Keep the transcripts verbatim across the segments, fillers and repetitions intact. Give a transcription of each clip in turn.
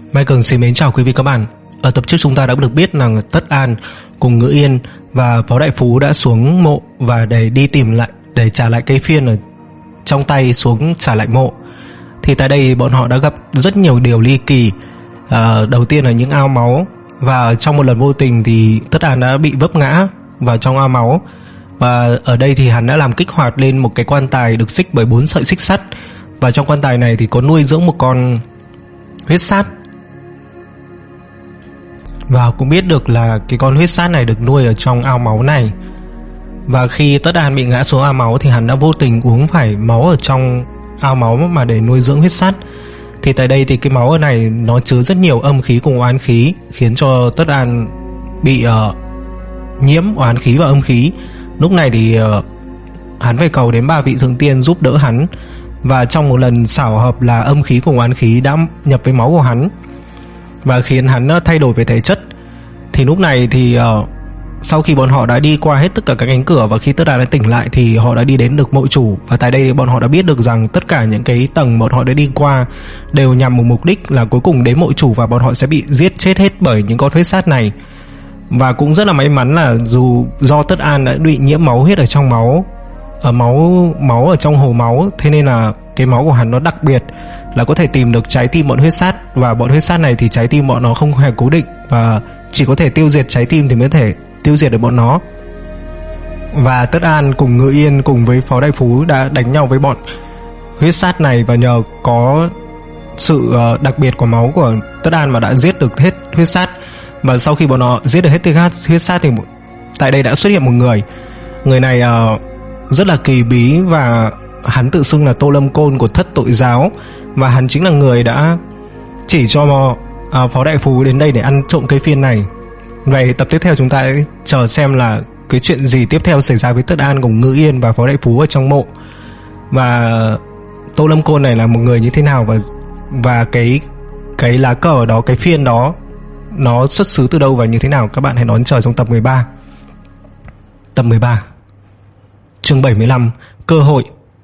Michael xin mến chào quý vị các bạn. Ở tập trước chúng ta đã được biết rằng Tất An cùng Ngữ Yên và Phó Đại Phú đã xuống mộ và để đi tìm lại, để trả lại cây phiên ở trong tay xuống trả lại mộ. Thì tại đây bọn họ đã gặp rất nhiều điều ly kỳ. à, Đầu tiên là những ao máu, và trong một lần vô tình thì Tất An đã bị vấp ngã vào trong ao máu. Và ở đây thì hắn đã làm kích hoạt lên một cái quan tài được xích bởi bốn sợi xích sắt, và trong quan tài này thì có nuôi dưỡng một con huyết sát. Và cũng biết được là cái con huyết sát này được nuôi ở trong ao máu này. Và khi Tất An bị ngã xuống ao máu thì hắn đã vô tình uống phải máu ở trong ao máu mà để nuôi dưỡng huyết sát. Thì tại đây thì cái máu ở này nó chứa rất nhiều âm khí cùng oán khí, khiến cho Tất An bị uh, nhiễm oán khí và âm khí. Lúc này thì uh, hắn phải cầu đến ba vị thượng tiên giúp đỡ hắn. Và trong một lần xảo hợp là âm khí cùng oán khí đã nhập với máu của hắn và khiến hắn thay đổi về thể chất. Thì lúc này thì uh, sau khi bọn họ đã đi qua hết tất cả các cánh cửa, và khi Tất An đã tỉnh lại thì họ đã đi đến được mộ chủ. Và tại đây thì bọn họ đã biết được rằng tất cả những cái tầng bọn họ đã đi qua đều nhằm một mục đích là cuối cùng đến mộ chủ, và bọn họ sẽ bị giết chết hết bởi những con huyết sát này. Và cũng rất là may mắn là dù do Tất An đã bị nhiễm máu huyết ở trong máu, ở máu máu ở trong hồ máu, thế nên là cái máu của hắn nó đặc biệt là có thể tìm được trái tim bọn huyết sát. Và bọn huyết sát này thì trái tim bọn nó không hề cố định, và chỉ có thể tiêu diệt trái tim thì mới thể tiêu diệt được bọn nó. Và Tất An cùng Ngữ Yên cùng với Phó Đại Phú đã đánh nhau với bọn huyết sát này, và nhờ có sự đặc biệt của máu của Tất An mà đã giết được hết huyết sát. Và sau khi bọn họ giết được hết huyết sát thì tại đây đã xuất hiện một người. Người này uh, rất là kỳ bí, và hắn tự xưng là Tô Lâm Côn của Thất Tội Giáo. Và hắn chính là người đã chỉ cho uh, Phó Đại Phú đến đây để ăn trộm cây phiên này. Vậy tập tiếp theo chúng ta sẽ chờ xem là cái chuyện gì tiếp theo xảy ra với Tất An cùng Ngữ Yên và Phó Đại Phú ở trong mộ, và Tô Lâm Côn này là một người như thế nào, và và cái cái lá cờ đó, cái phiên đó nó xuất xứ từ đâu và như thế nào. Các bạn hãy đón chờ trong tập mười ba. Tập mười ba, chương bảy mươi lăm, cơ hội.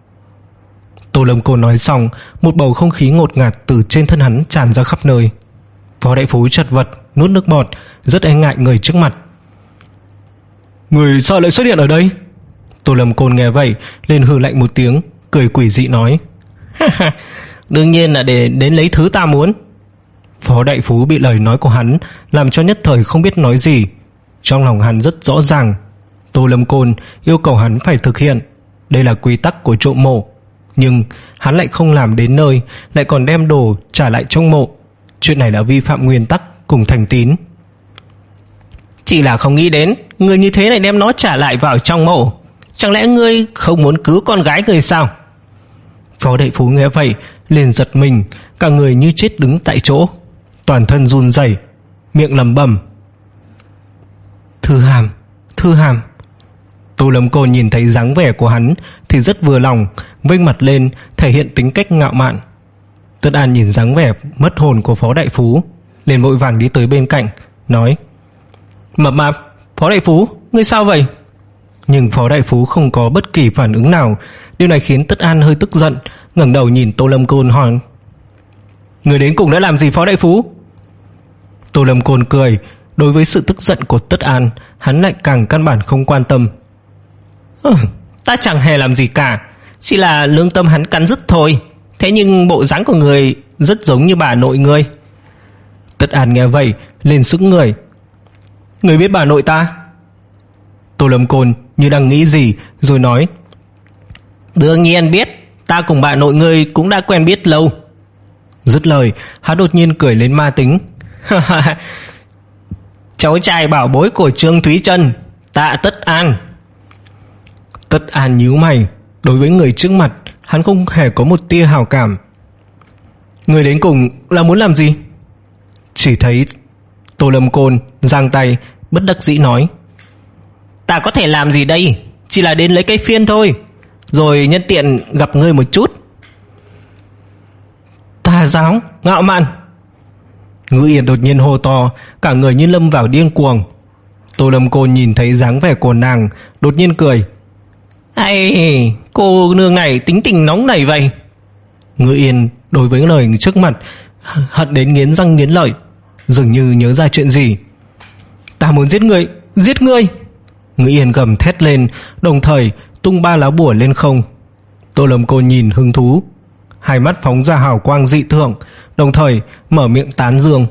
Tô Lâm Côn nói xong, một bầu không khí ngột ngạt từ trên thân hắn tràn ra khắp nơi. Phó Đại Phú chật vật nuốt nước bọt, rất e ngại người trước mặt. Người sao lại xuất hiện ở đây? Tô Lâm Côn nghe vậy liền hừ lạnh một tiếng, cười quỷ dị nói: Đương nhiên là để đến lấy thứ ta muốn. Phó Đại Phú bị lời nói của hắn làm cho nhất thời không biết nói gì. Trong lòng hắn rất rõ ràng, Tô Lâm Côn yêu cầu hắn phải thực hiện, đây là quy tắc của trộm mộ. Nhưng hắn lại không làm đến nơi, lại còn đem đồ trả lại trong mộ. Chuyện này là vi phạm nguyên tắc cùng thành tín. Chỉ là không nghĩ đến người như thế lại đem nó trả lại vào trong mộ. Chẳng lẽ ngươi không muốn cứu con gái người sao? Phó Đại Phú nghe vậy liền giật mình, cả người như chết đứng tại chỗ, toàn thân run rẩy, miệng lẩm bẩm: Thư Hàm, Thư Hàm. Tô Lâm Côn nhìn thấy dáng vẻ của hắn thì rất vừa lòng, vênh mặt lên thể hiện tính cách ngạo mạn. Tất An nhìn dáng vẻ mất hồn của Phó Đại Phú liền vội vàng đi tới bên cạnh, nói: Mập mạp, Phó Đại Phú, ngươi sao vậy? Nhưng Phó Đại Phú không có bất kỳ phản ứng nào. Điều này khiến Tất An hơi tức giận, ngẩng đầu nhìn Tô Lâm Côn hỏi: Người đến cùng đã làm gì Phó Đại Phú? Tô Lâm Côn cười. Đối với sự tức giận của Tất An, hắn lại càng căn bản không quan tâm. ừ, Ta chẳng hề làm gì cả, chỉ là lương tâm hắn cắn rứt thôi. Thế nhưng bộ dáng của người rất giống như bà nội ngươi. Tất An nghe vậy liền sững người. Người biết bà nội ta? Tô Lâm Côn như đang nghĩ gì rồi nói: Đương nhiên biết, ta cùng bà nội ngươi cũng đã quen biết lâu. Dứt lời, hắn đột nhiên cười lên ma tính. Cháu trai bảo bối của Trương Thúy Trân, Tạ Tất An. Tất An nhíu mày. Đối với người trước mặt, hắn không hề có một tia hào cảm. Người đến cùng là muốn làm gì? Chỉ thấy Tô Lâm Côn giang tay bất đắc dĩ nói: Ta có thể làm gì đây, chỉ là đến lấy cây phiên thôi, rồi nhân tiện gặp ngươi một chút. Tà giáo, ngạo mạn. Ngữ Yên đột nhiên hô to, cả người như lâm vào điên cuồng. Tô Lâm Côn nhìn thấy dáng vẻ của nàng, đột nhiên cười: Ai, cô nương này tính tình nóng nảy vậy. Ngữ Yên đối với lời trước mặt hận đến nghiến răng nghiến lợi, dường như nhớ ra chuyện gì. Ta muốn giết ngươi, giết ngươi! Ngữ Yên gầm thét lên, đồng thời tung ba lá bùa lên không. Tô Lâm Côn nhìn hứng thú, hai mắt phóng ra hào quang dị thường, đồng thời mở miệng tán dương.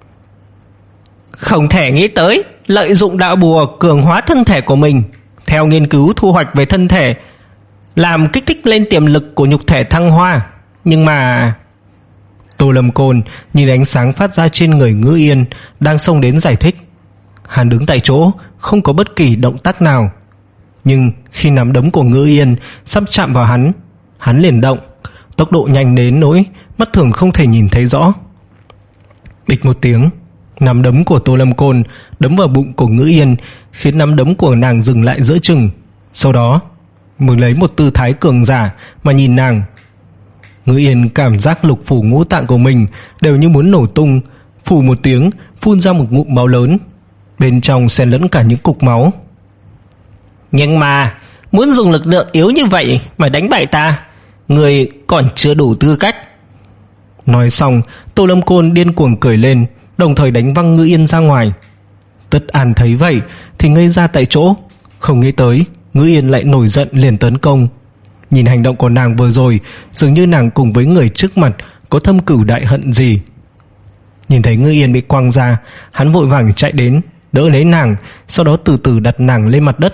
Không thể nghĩ tới lợi dụng đạo bùa cường hóa thân thể của mình, theo nghiên cứu thu hoạch về thân thể, làm kích thích lên tiềm lực của nhục thể thăng hoa. Nhưng mà... Tô Lâm Côn nhìn ánh sáng phát ra trên người Ngữ Yên đang xông đến giải thích. Hắn đứng tại chỗ, không có bất kỳ động tác nào. Nhưng khi nắm đấm của Ngữ Yên sắp chạm vào hắn, hắn liền động, tốc độ nhanh đến nỗi mắt thường không thể nhìn thấy rõ. Bịch một tiếng, nắm đấm của Tô Lâm Côn đấm vào bụng của Ngữ Yên, khiến nắm đấm của nàng dừng lại giữa chừng. Sau đó mới lấy một tư thái cường giả mà nhìn nàng. Ngữ Yên cảm giác lục phủ ngũ tạng của mình đều như muốn nổ tung, phù một tiếng phun ra một ngụm máu lớn, bên trong xen lẫn cả những cục máu. Nhưng mà muốn dùng lực lượng yếu như vậy mà đánh bại ta, người còn chưa đủ tư cách. Nói xong, Tô Lâm Côn điên cuồng cười lên, đồng thời đánh văng Ngữ Yên ra ngoài. Tất An thấy vậy thì ngây ra tại chỗ, không nghĩ tới Ngữ Yên lại nổi giận liền tấn công. Nhìn hành động của nàng vừa rồi, dường như nàng cùng với người trước mặt có thâm cửu đại hận gì. Nhìn thấy Ngữ Yên bị quăng ra, hắn vội vàng chạy đến đỡ lấy nàng, sau đó từ từ đặt nàng lên mặt đất.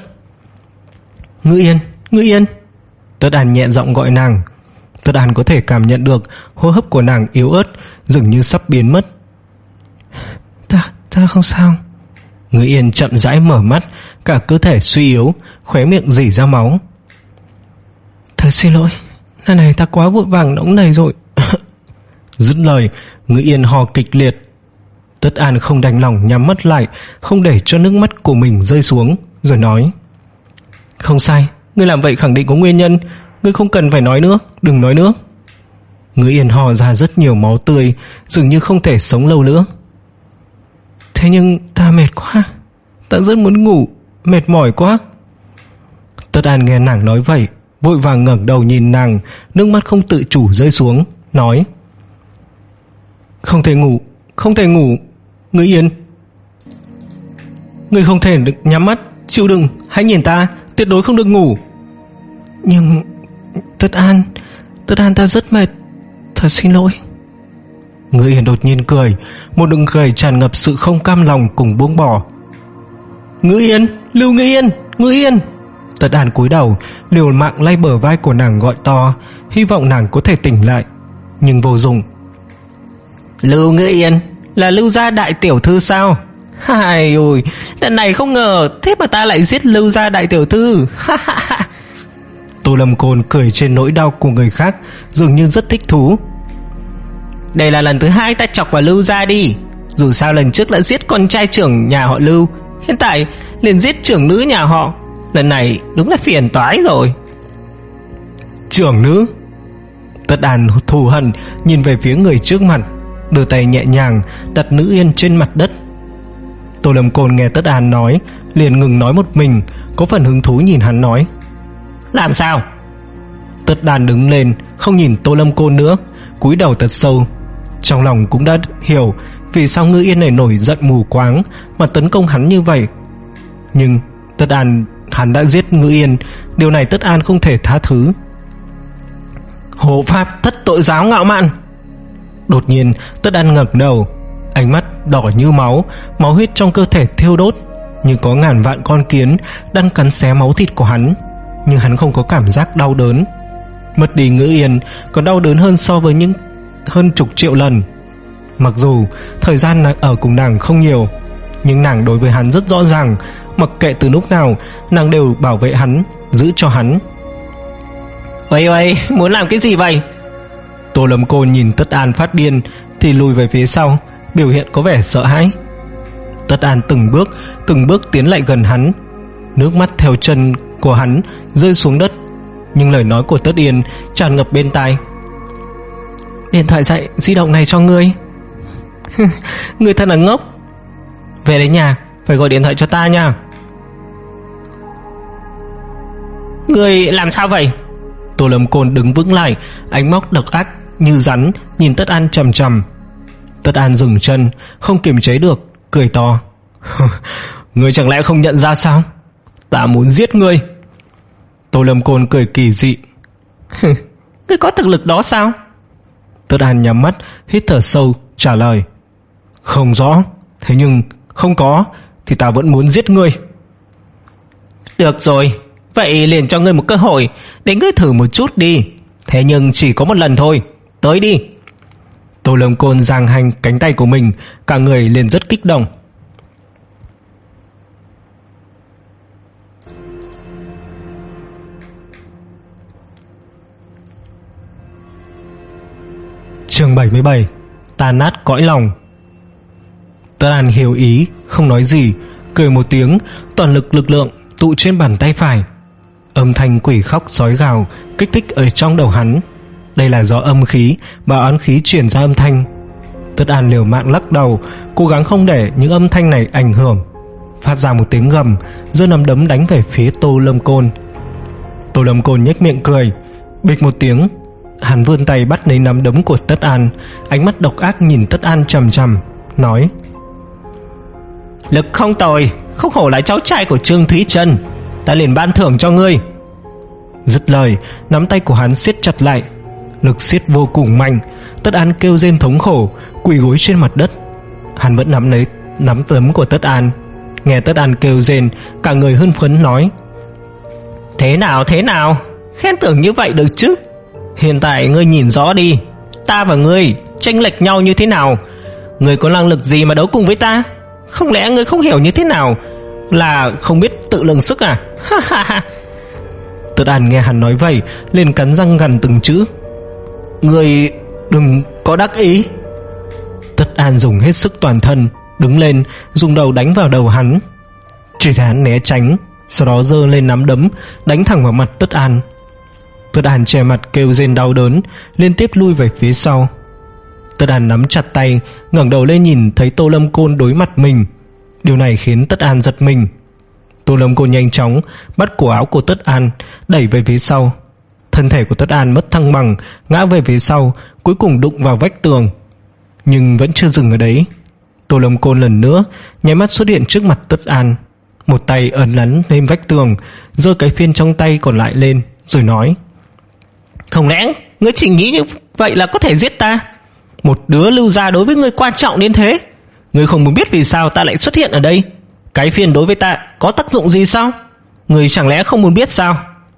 Ngữ Yên, Ngữ Yên! Tất An nhẹ giọng gọi nàng. Tất An có thể cảm nhận được hô hấp của nàng yếu ớt, dường như sắp biến mất. Ta, ta không sao. Ngữ Yên chậm rãi mở mắt, cả cơ thể suy yếu, khóe miệng rỉ ra máu. Thật xin lỗi, lần này ta quá vội vàng nóng này rồi. Dứt lời, Ngữ Yên ho kịch liệt. Tất An không đành lòng nhắm mắt lại, không để cho nước mắt của mình rơi xuống, rồi nói: Không sai, ngươi làm vậy khẳng định có nguyên nhân, ngươi không cần phải nói nữa, đừng nói nữa. Ngữ Yên ho ra rất nhiều máu tươi, dường như không thể sống lâu nữa. Thế nhưng ta mệt quá, ta rất muốn ngủ, mệt mỏi quá. Tất An nghe nàng nói vậy, vội vàng ngẩng đầu nhìn nàng, nước mắt không tự chủ rơi xuống, nói: Không thể ngủ, không thể ngủ, Ngữ Yên. Ngươi không thể được nhắm mắt, chịu đựng, hãy nhìn ta, tuyệt đối không được ngủ. Nhưng Tất An, Tất An ta rất mệt, thật xin lỗi. Ngữ Yên đột nhiên cười, một nụ cười tràn ngập sự không cam lòng cùng buông bỏ. Ngữ Yên, Lưu Ngữ Yên, Ngữ Yên! Tất An cúi đầu, liều mạng lay bờ vai của nàng gọi to, hy vọng nàng có thể tỉnh lại, nhưng vô dụng. Lưu Ngữ Yên, là Lưu gia đại tiểu thư sao? Hai ôi, lần này không ngờ, thế mà ta lại giết Lưu gia đại tiểu thư. Tô Lâm Côn cười trên nỗi đau của người khác, dường như rất thích thú. Đây là lần thứ hai ta chọc vào Lưu gia đi. Dù sao lần trước đã giết con trai trưởng nhà họ Lưu, hiện tại liền giết trưởng nữ nhà họ. Lần này đúng là phiền toái rồi. Trưởng nữ? Tất An thù hận nhìn về phía người trước mặt, đưa tay nhẹ nhàng đặt Ngữ Yên trên mặt đất. Tô Lâm Côn nghe Tất An nói, liền ngừng nói một mình, có phần hứng thú nhìn hắn nói: Làm sao? Tất An đứng lên, không nhìn Tô Lâm Côn nữa, cúi đầu thật sâu. Trong lòng cũng đã hiểu vì sao Ngữ Yên này nổi giận mù quáng mà tấn công hắn như vậy. Nhưng Tất An, hắn đã giết Ngữ Yên, điều này Tất An không thể tha thứ. Hộ pháp thất tội giáo ngạo mạn! Đột nhiên Tất An ngẩng đầu, ánh mắt đỏ như máu, máu huyết trong cơ thể thiêu đốt, như có ngàn vạn con kiến đang cắn xé máu thịt của hắn. Nhưng hắn không có cảm giác đau đớn. Mất đi Ngữ Yên còn đau đớn hơn so với những hơn chục triệu lần. Mặc dù thời gian nàng ở cùng nàng không nhiều, nhưng nàng đối với hắn rất rõ ràng, mặc kệ từ lúc nào nàng đều bảo vệ hắn, giữ cho hắn. Ôi ôi, muốn làm cái gì vậy? Tô Lâm Côn nhìn Tất An phát điên thì lùi về phía sau, biểu hiện có vẻ sợ hãi. Tất An từng bước từng bước tiến lại gần hắn, nước mắt theo chân của hắn rơi xuống đất, nhưng lời nói của Tất Yên tràn ngập bên tai. Điện thoại dạy di động này cho ngươi. Ngươi thật là ngốc. Về đến nhà phải gọi điện thoại cho ta nha. Ngươi làm sao vậy? Tô Lâm Côn đứng vững lại, ánh mắt độc ác như rắn nhìn Tất An chằm chằm, Tất An dừng chân, không kiềm chế được, cười to. Ngươi chẳng lẽ không nhận ra sao? Ta muốn giết ngươi. Tô Lâm Côn cười kỳ dị. Ngươi có thực lực đó sao? Tất An nhắm mắt, hít thở sâu, trả lời. Không rõ, thế nhưng không có thì ta vẫn muốn giết ngươi. Được rồi, vậy liền cho ngươi một cơ hội để ngươi thử một chút đi. Thế nhưng chỉ có một lần thôi. Tới đi. Tô Lâm Côn giang hành cánh tay của mình, cả người liền rất kích động. Chương bảy mươi bảy. Tan nát cõi lòng. Tất An hiểu ý, không nói gì, cười một tiếng, toàn lực lực lượng tụ trên bàn tay phải. Âm thanh quỷ khóc sói gào kích thích ở trong đầu hắn. Đây là do âm khí và oán khí truyền ra âm thanh. Tất An liều mạng lắc đầu, cố gắng không để những âm thanh này ảnh hưởng, phát ra một tiếng gầm, giơ nắm đấm đánh về phía Tô Lâm Côn. Tô Lâm Côn nhếch miệng cười, bịch một tiếng, hắn vươn tay bắt lấy nắm đấm của Tất An, ánh mắt độc ác nhìn Tất An chằm chằm, nói: Lực không tồi, không hổ là cháu trai của Trương Thúy Trân, ta liền ban thưởng cho ngươi. Dứt lời, nắm tay của hắn siết chặt lại, lực siết vô cùng mạnh. Tất An kêu rên thống khổ, quỳ gối trên mặt đất. Hắn vẫn nắm lấy nắm đấm của Tất An. Nghe Tất An kêu rên, cả người hưng phấn nói: Thế nào thế nào, khen thưởng như vậy được chứ? Hiện tại ngươi nhìn rõ đi, ta và ngươi chênh lệch nhau như thế nào. Ngươi có năng lực gì mà đấu cùng với ta? Không lẽ ngươi không hiểu như thế nào là không biết tự lượng sức à? Tất An nghe hắn nói vậy, liền cắn răng gằn từng chữ: Ngươi đừng có đắc ý. Tất An dùng hết sức toàn thân, đứng lên, dùng đầu đánh vào đầu hắn. Chỉ thấy hắn né tránh, sau đó giơ lên nắm đấm đánh thẳng vào mặt Tất An. Tất An che mặt kêu rên đau đớn, liên tiếp lui về phía sau. Tất An nắm chặt tay, ngẩng đầu lên nhìn thấy Tô Lâm Côn đối mặt mình. Điều này khiến Tất An giật mình. Tô Lâm Côn nhanh chóng bắt cổ áo của Tất An, đẩy về phía sau. Thân thể của Tất An mất thăng bằng, ngã về phía sau, cuối cùng đụng vào vách tường. Nhưng vẫn chưa dừng ở đấy. Tô Lâm Côn lần nữa nháy mắt xuất hiện trước mặt Tất An, một tay ấn lắn lên vách tường, giơ cái phiên trong tay còn lại lên, rồi nói: Không lẽ ngươi chỉ nghĩ như vậy là có thể giết ta? Một đứa lưu gia đối với ngươi quan trọng đến thế. Ngươi không muốn biết vì sao ta lại xuất hiện ở đây? Cái phiên đối với ta có tác dụng gì sao? Ngươi chẳng lẽ không muốn biết sao?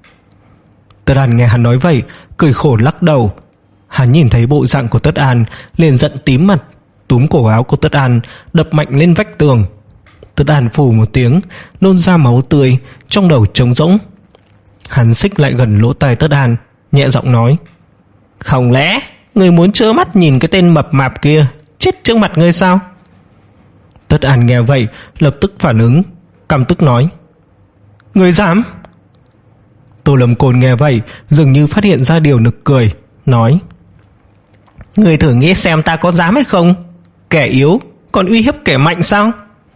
Tất An nghe hắn nói vậy, cười khổ lắc đầu. Hắn nhìn thấy bộ dạng của Tất An, liền giận tím mặt, túm cổ áo của Tất An đập mạnh lên vách tường. Tất An phù một tiếng, nôn ra máu tươi, trong đầu trống rỗng. Hắn xích lại gần lỗ tai Tất An, nhẹ giọng nói: Không lẽ ngươi muốn trơ mắt nhìn cái tên mập mạp kia chết trước mặt ngươi sao? Tất An nghe vậy lập tức phản ứng, căm tức nói: Ngươi dám? Tô Lâm Côn nghe vậy dường như phát hiện ra điều nực cười, nói: Ngươi thử nghĩ xem ta có dám hay không? Kẻ yếu còn uy hiếp kẻ mạnh sao?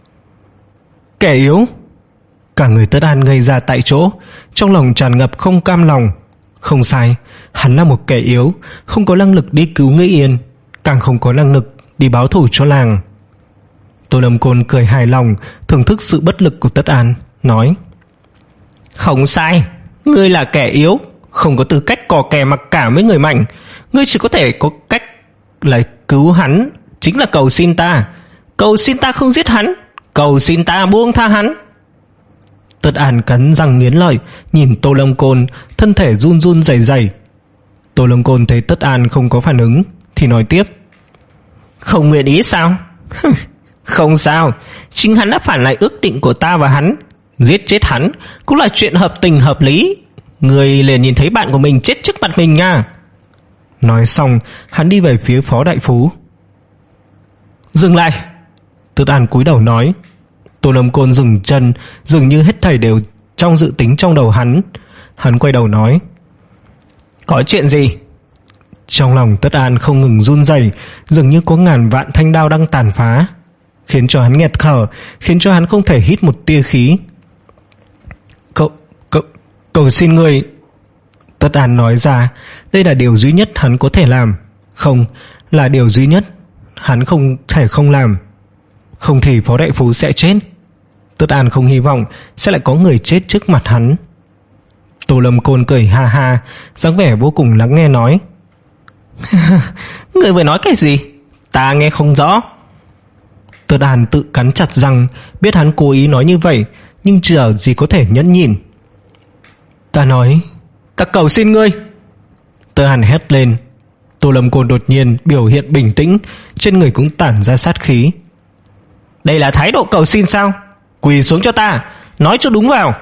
Kẻ yếu? Cả người Tất An ngây ra tại chỗ, trong lòng tràn ngập không cam lòng. Không sai, hắn là một kẻ yếu, không có năng lực đi cứu Nghĩ Yên, càng không có năng lực đi báo thù cho làng. Tô Lâm Côn cười hài lòng, thưởng thức sự bất lực của Tất An, nói: Không sai, ngươi là kẻ yếu, không có tư cách cò kè mặc cả với người mạnh. Ngươi chỉ có thể có cách là cứu hắn, chính là cầu xin ta. Cầu xin ta không giết hắn, cầu xin ta buông tha hắn. Tất An cắn răng nghiến lợi, nhìn Tô Lâm Côn, thân thể run run rẩy rẩy. Tô Lâm Côn thấy Tất An không có phản ứng thì nói tiếp: Không nguyện ý sao? Không sao, chính hắn đã phản lại ước định của ta và hắn. Giết chết hắn cũng là chuyện hợp tình hợp lý. Người liền nhìn thấy bạn của mình chết trước mặt mình nha. Nói xong, hắn đi về phía Phó Đại Phú. Dừng lại. Tất An cúi đầu nói. Tô Lâm Côn dừng chân, dường như hết thảy đều trong dự tính trong đầu hắn. Hắn quay đầu nói: Có chuyện gì? Trong lòng Tất An không ngừng run rẩy, dường như có ngàn vạn thanh đao đang tàn phá, khiến cho hắn nghẹt thở, khiến cho hắn không thể hít một tia khí. Cậu, cậu, cầu xin người. Tất An nói ra, đây là điều duy nhất hắn có thể làm. Không, là điều duy nhất. hắn không thể không làm. Không thì Phó đại phu sẽ chết. Tất An không hy vọng sẽ lại có người chết trước mặt hắn. Tô Lâm Côn cười ha ha, dáng vẻ vô cùng lắng nghe nói: Người vừa nói cái gì? Ta nghe không rõ. Tất An tự cắn chặt răng, biết hắn cố ý nói như vậy, nhưng chờ gì có thể nhẫn nhịn. Ta nói, ta cầu xin ngươi. Tất An hét lên. Tô Lâm Côn đột nhiên biểu hiện bình tĩnh, trên người cũng tản ra sát khí. Đây là thái độ cầu xin sao? Quỳ xuống cho ta, nói cho đúng vào.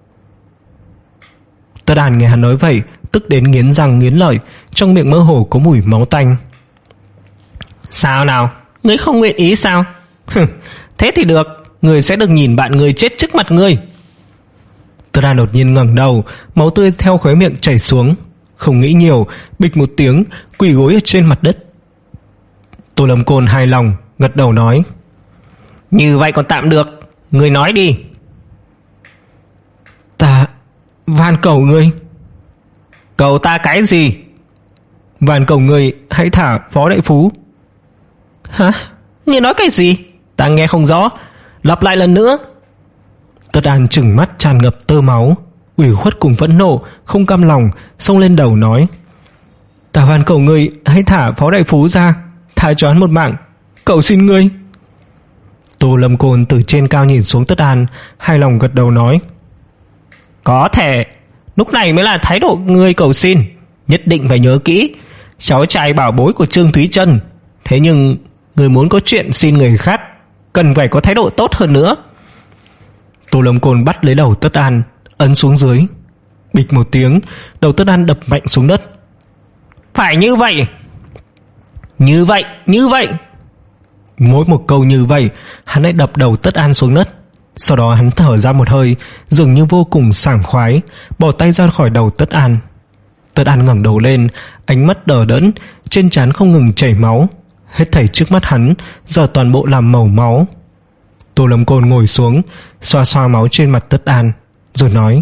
Tất An nghe hắn nói vậy, tức đến nghiến răng nghiến lợi, trong miệng mơ hồ có mùi máu tanh. Sao nào, ngươi không nguyện ý sao? Thế thì được, ngươi sẽ được nhìn bạn ngươi chết trước mặt ngươi. Tất An đột nhiên ngẩng đầu, máu tươi theo khóe miệng chảy xuống. Không nghĩ nhiều, bịch một tiếng, quỳ gối ở trên mặt đất. Tô Lâm Côn hài lòng, gật đầu nói: Như vậy còn tạm được, ngươi nói đi. Ta van cầu ngươi. Cầu ta cái gì? Van cầu ngươi hãy thả Phó đại phu. Hả? Ngươi nói cái gì? Ta nghe không rõ, lặp lại lần nữa. Tất An trừng mắt tràn ngập tơ máu, ủy khuất cùng phẫn nộ, không cam lòng, xông lên đầu nói: Ta van cầu ngươi hãy thả Phó đại phu ra, tha cho hắn một mạng, cầu xin ngươi. Tô Lâm Côn từ trên cao nhìn xuống Tất An, hài lòng gật đầu nói: Có thể, lúc này mới là thái độ ngươi cầu xin. Nhất định phải nhớ kỹ, cháu trai bảo bối của Trương Thúy Trân. Thế nhưng người muốn có chuyện xin người khác, cần phải có thái độ tốt hơn nữa. Tô Lâm Côn bắt lấy đầu Tất An, ấn xuống dưới. Bịch một tiếng, đầu Tất An đập mạnh xuống đất. Phải như vậy, như vậy, như vậy. Mỗi một câu như vậy, hắn lại đập đầu Tất An xuống đất. Sau đó hắn thở ra một hơi, dường như vô cùng sảng khoái, bỏ tay ra khỏi đầu Tất An. Tất An ngẩng đầu lên, ánh mắt đờ đẫn, trên trán không ngừng chảy máu. Hết thảy trước mắt hắn giờ toàn bộ làm màu máu. Tô Lâm Côn ngồi xuống, xoa xoa máu trên mặt Tất An, rồi nói: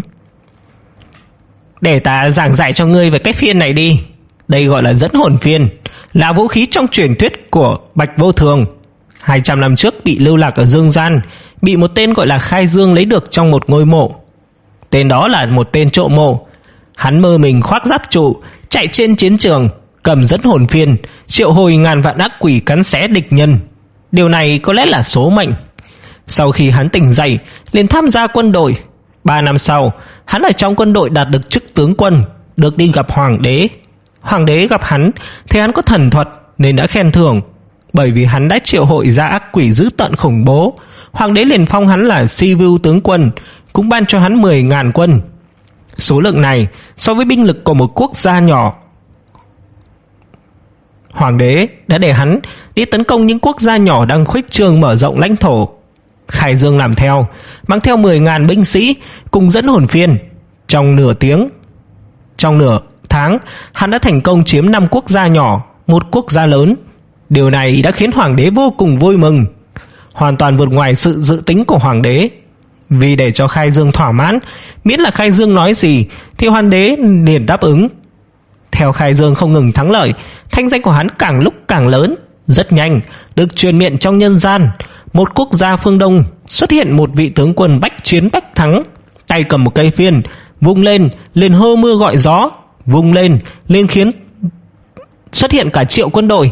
Để ta giảng giải cho ngươi về cái phiên này đi. Đây gọi là dẫn hồn phiên, là vũ khí trong truyền thuyết của Bạch Vô Thường. Hai trăm năm trước bị lưu lạc ở Dương Gian, bị một tên gọi là Khai Dương lấy được trong một ngôi mộ. Tên đó là một tên trộm mộ. Hắn mơ mình khoác giáp trụ, chạy trên chiến trường, cầm dẫn hồn phiên, triệu hồi ngàn vạn ác quỷ cắn xé địch nhân. Điều này có lẽ là số mệnh. Sau khi hắn tỉnh dậy, liền tham gia quân đội. Ba năm sau, hắn ở trong quân đội đạt được chức tướng quân, được đi gặp hoàng đế. Hoàng đế gặp hắn thì hắn có thần thuật nên đã khen thưởng. Bởi vì hắn đã triệu hội ra ác quỷ dữ tợn khủng bố, hoàng đế liền phong hắn là Si Vưu tướng quân, cũng ban cho hắn mười ngàn quân. Số lượng này so với binh lực của một quốc gia nhỏ. Hoàng đế đã để hắn đi tấn công những quốc gia nhỏ đang khuếch trương mở rộng lãnh thổ. Khai Dương làm theo, mang theo mười ngàn binh sĩ cùng dẫn hồn phiên. Trong nửa tiếng Trong nửa tháng, hắn đã thành công chiếm năm quốc gia nhỏ, một quốc gia lớn. Điều này đã khiến hoàng đế vô cùng vui mừng, hoàn toàn vượt ngoài sự dự tính của hoàng đế. Vì để cho Khai Dương thỏa mãn, miễn là Khai Dương nói gì thì hoàng đế liền đáp ứng. Theo Khai Dương không ngừng thắng lợi, thanh danh của hắn càng lúc càng lớn. Rất nhanh được truyền miệng trong nhân gian. Một quốc gia phương Đông xuất hiện một vị tướng quân bách chiến bách thắng, tay cầm một cây phiên, vung lên liền hô mưa gọi gió, vung lên liền khiến xuất hiện cả triệu quân đội.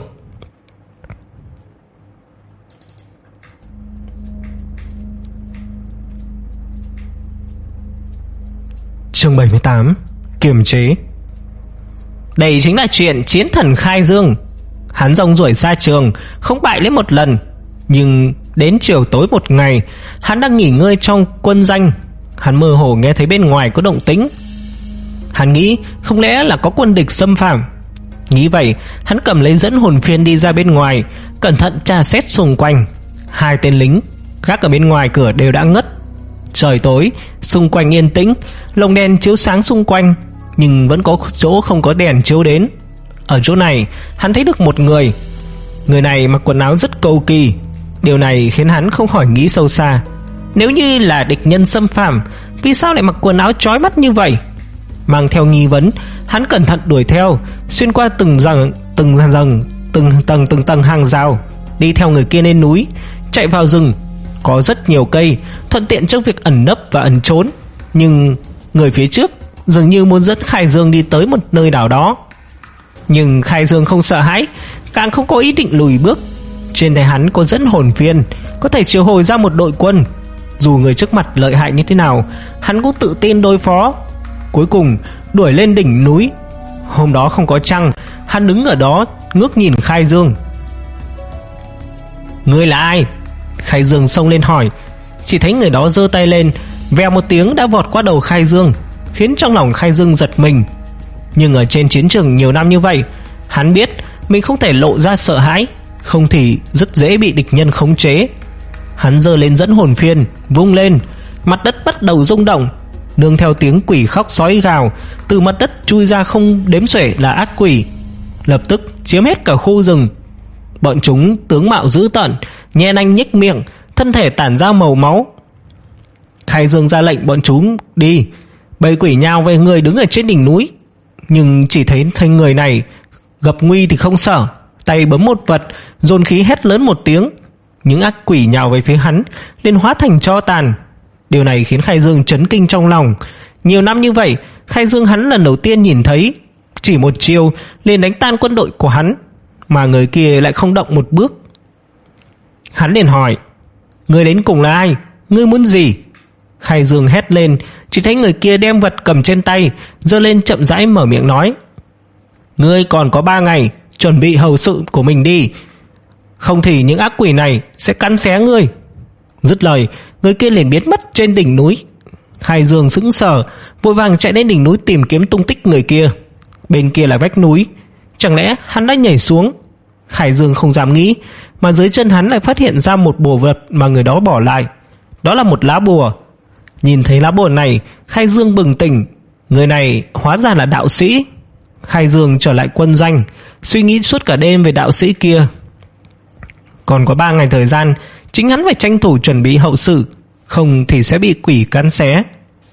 Chương bảy mươi tám. Kiềm chế. Đây chính là chuyện chiến thần Khai Dương. Hắn rong ruổi xa trường, không bại lấy một lần. Nhưng đến chiều tối một ngày, hắn đang nghỉ ngơi trong quân danh, hắn mơ hồ nghe thấy bên ngoài có động tĩnh. Hắn nghĩ không lẽ là có quân địch xâm phạm. Nghĩ vậy, hắn cầm lấy dẫn hồn phiên đi ra bên ngoài, cẩn thận tra xét xung quanh. Hai tên lính gác ở bên ngoài cửa đều đã ngất. Trời tối, xung quanh yên tĩnh, lồng đèn chiếu sáng xung quanh, nhưng vẫn có chỗ không có đèn chiếu đến. Ở chỗ này, hắn thấy được một người. Người này mặc quần áo rất cầu kỳ. Điều này khiến hắn không khỏi nghĩ sâu xa. Nếu như là địch nhân xâm phạm, vì sao lại mặc quần áo chói mắt như vậy? Mang theo nghi vấn, hắn cẩn thận đuổi theo, xuyên qua từng dầng, từng dầng, từng tầng từng tầng hàng rào, đi theo người kia lên núi, chạy vào rừng. Có rất nhiều cây, thuận tiện cho việc ẩn nấp và ẩn trốn. Nhưng người phía trước dường như muốn dẫn Khai Dương đi tới một nơi nào đó. Nhưng Khai Dương không sợ hãi, càng không có ý định lùi bước. Trên tay hắn có dẫn hồn phiên, có thể triệu hồi ra một đội quân. Dù người trước mặt lợi hại như thế nào, hắn cũng tự tin đối phó. Cuối cùng đuổi lên đỉnh núi. Hôm đó không có trăng, hắn đứng ở đó ngước nhìn Khai Dương. Ngươi là ai? Khai Dương xông lên hỏi. Chỉ thấy người đó giơ tay lên, vèo một tiếng đã vọt qua đầu Khai Dương, khiến trong lòng Khai Dương giật mình. Nhưng ở trên chiến trường nhiều năm như vậy, hắn biết mình không thể lộ ra sợ hãi, không thì rất dễ bị địch nhân khống chế. Hắn giơ lên dẫn hồn phiên, vung lên, mặt đất bắt đầu rung động. Nương theo tiếng quỷ khóc sói gào, từ mặt đất chui ra không đếm xuể là ác quỷ, lập tức chiếm hết cả khu rừng. Bọn chúng tướng mạo dữ tợn, nhe nanh nhếch miệng, thân thể tản ra màu máu. Khai Dương ra lệnh bọn chúng đi. Bầy quỷ nhào về người đứng ở trên đỉnh núi. Nhưng chỉ thấy thanh người này gặp nguy thì không sợ, tay bấm một vật, dồn khí hét lớn một tiếng. Những ác quỷ nhào về phía hắn liền hóa thành tro tàn. Điều này khiến Khai Dương chấn kinh trong lòng. Nhiều năm như vậy, Khai Dương hắn lần đầu tiên nhìn thấy chỉ một chiêu liền đánh tan quân đội của hắn, mà người kia lại không động một bước. Hắn liền hỏi: Ngươi đến cùng là ai? Ngươi muốn gì? Khai Dương hét lên. Chỉ thấy người kia đem vật cầm trên tay giơ lên, chậm rãi mở miệng nói: Ngươi còn có ba ngày, chuẩn bị hầu sự của mình đi, không thì những ác quỷ này sẽ cắn xé ngươi. Dứt lời, người kia liền biến mất trên đỉnh núi. Khai Dương sững sờ, vội vàng chạy lên đỉnh núi tìm kiếm tung tích người kia. Bên kia là vách núi, chẳng lẽ hắn đã nhảy xuống? Khai Dương không dám nghĩ, mà dưới chân hắn lại phát hiện ra một bùa vật mà người đó bỏ lại. Đó là một lá bùa. Nhìn thấy lá bùa này, Khai Dương bừng tỉnh. Người này hóa ra là đạo sĩ. Khai Dương trở lại quân doanh, suy nghĩ suốt cả đêm về đạo sĩ kia. Còn có ba ngày thời gian, chính hắn phải tranh thủ chuẩn bị hậu sự, không thì sẽ bị quỷ cắn xé.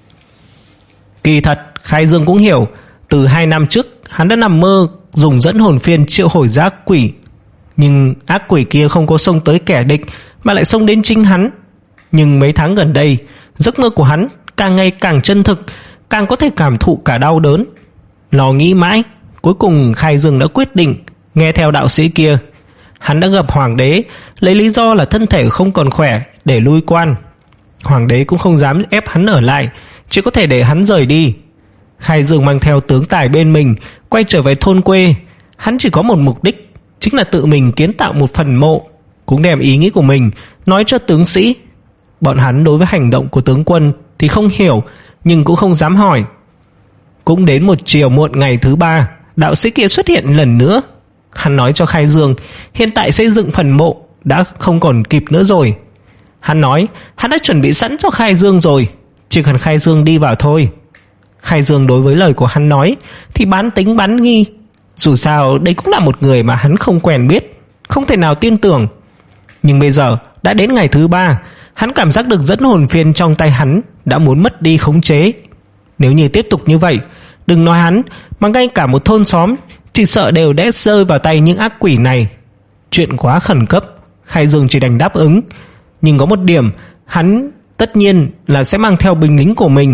Kỳ thật Khai Dương cũng hiểu, từ hai năm trước hắn đã nằm mơ dùng dẫn hồn phiên triệu hồi ra ác quỷ. Nhưng ác quỷ kia không có xông tới kẻ địch, mà lại xông đến chính hắn. Nhưng mấy tháng gần đây, giấc mơ của hắn càng ngày càng chân thực, càng có thể cảm thụ cả đau đớn. Lo nghĩ mãi, cuối cùng Khai Dương đã quyết định nghe theo đạo sĩ kia. Hắn đã gặp hoàng đế, lấy lý do là thân thể không còn khỏe để lui quan. Hoàng đế cũng không dám ép hắn ở lại, chỉ có thể để hắn rời đi. Khai Dương mang theo tướng tài bên mình, quay trở về thôn quê. Hắn chỉ có một mục đích, chính là tự mình kiến tạo một phần mộ, cũng đem ý nghĩ của mình nói cho tướng sĩ. Bọn hắn đối với hành động của tướng quân thì không hiểu, nhưng cũng không dám hỏi. Cũng đến một chiều muộn ngày thứ ba, đạo sĩ kia xuất hiện lần nữa. Hắn nói cho Khai Dương hiện tại xây dựng phần mộ đã không còn kịp nữa rồi. Hắn nói hắn đã chuẩn bị sẵn cho Khai Dương rồi, chỉ cần Khai Dương đi vào thôi. Khai Dương đối với lời của hắn nói thì bán tính bán nghi. Dù sao đây cũng là một người mà hắn không quen biết, không thể nào tin tưởng. Nhưng bây giờ đã đến ngày thứ ba, hắn cảm giác được dẫn hồn phiên trong tay hắn đã muốn mất đi khống chế. Nếu như tiếp tục như vậy, đừng nói hắn, mà ngay cả một thôn xóm chỉ sợ đều đã rơi vào tay những ác quỷ này. Chuyện quá khẩn cấp, Khai Dương chỉ đành đáp ứng. Nhưng có một điểm, hắn tất nhiên là sẽ mang theo binh lính của mình.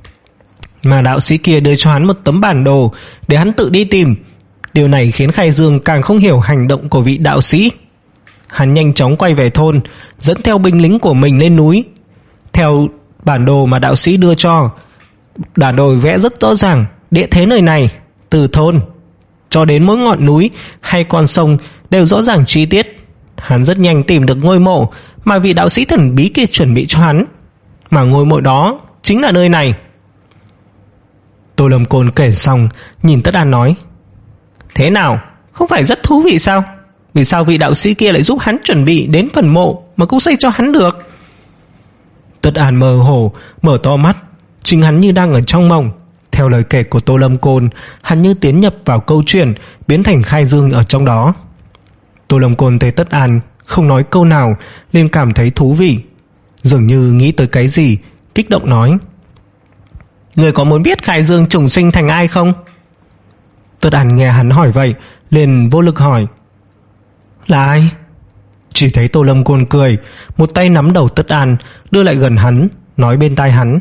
Mà đạo sĩ kia đưa cho hắn một tấm bản đồ để hắn tự đi tìm. Điều này khiến Khai Dương càng không hiểu hành động của vị đạo sĩ. Hắn nhanh chóng quay về thôn, dẫn theo binh lính của mình lên núi. Theo bản đồ mà đạo sĩ đưa cho, bản đồ vẽ rất rõ ràng địa thế nơi này, từ thôn cho đến mỗi ngọn núi hay con sông đều rõ ràng chi tiết. Hắn rất nhanh tìm được ngôi mộ mà vị đạo sĩ thần bí kia chuẩn bị cho hắn, mà ngôi mộ đó chính là nơi này. Tô Lâm Côn kể xong, nhìn Tất An nói: Thế nào, không phải rất thú vị sao? Vì sao vị đạo sĩ kia lại giúp hắn chuẩn bị đến phần mộ mà cũng xây cho hắn được? Tất An mơ hồ mở to mắt, chính hắn như đang ở trong mộng. Theo lời kể của Tô Lâm Côn, hắn như tiến nhập vào câu chuyện, biến thành Khai Dương ở trong đó. Tô Lâm Côn thấy Tất An không nói câu nào, liền cảm thấy thú vị, dường như nghĩ tới cái gì, kích động nói: Người có muốn biết Khai Dương trùng sinh thành ai không? Tất An nghe hắn hỏi vậy, liền vô lực hỏi: Là ai? Chỉ thấy Tô Lâm Côn cười, một tay nắm đầu Tất An, đưa lại gần hắn, nói bên tai hắn: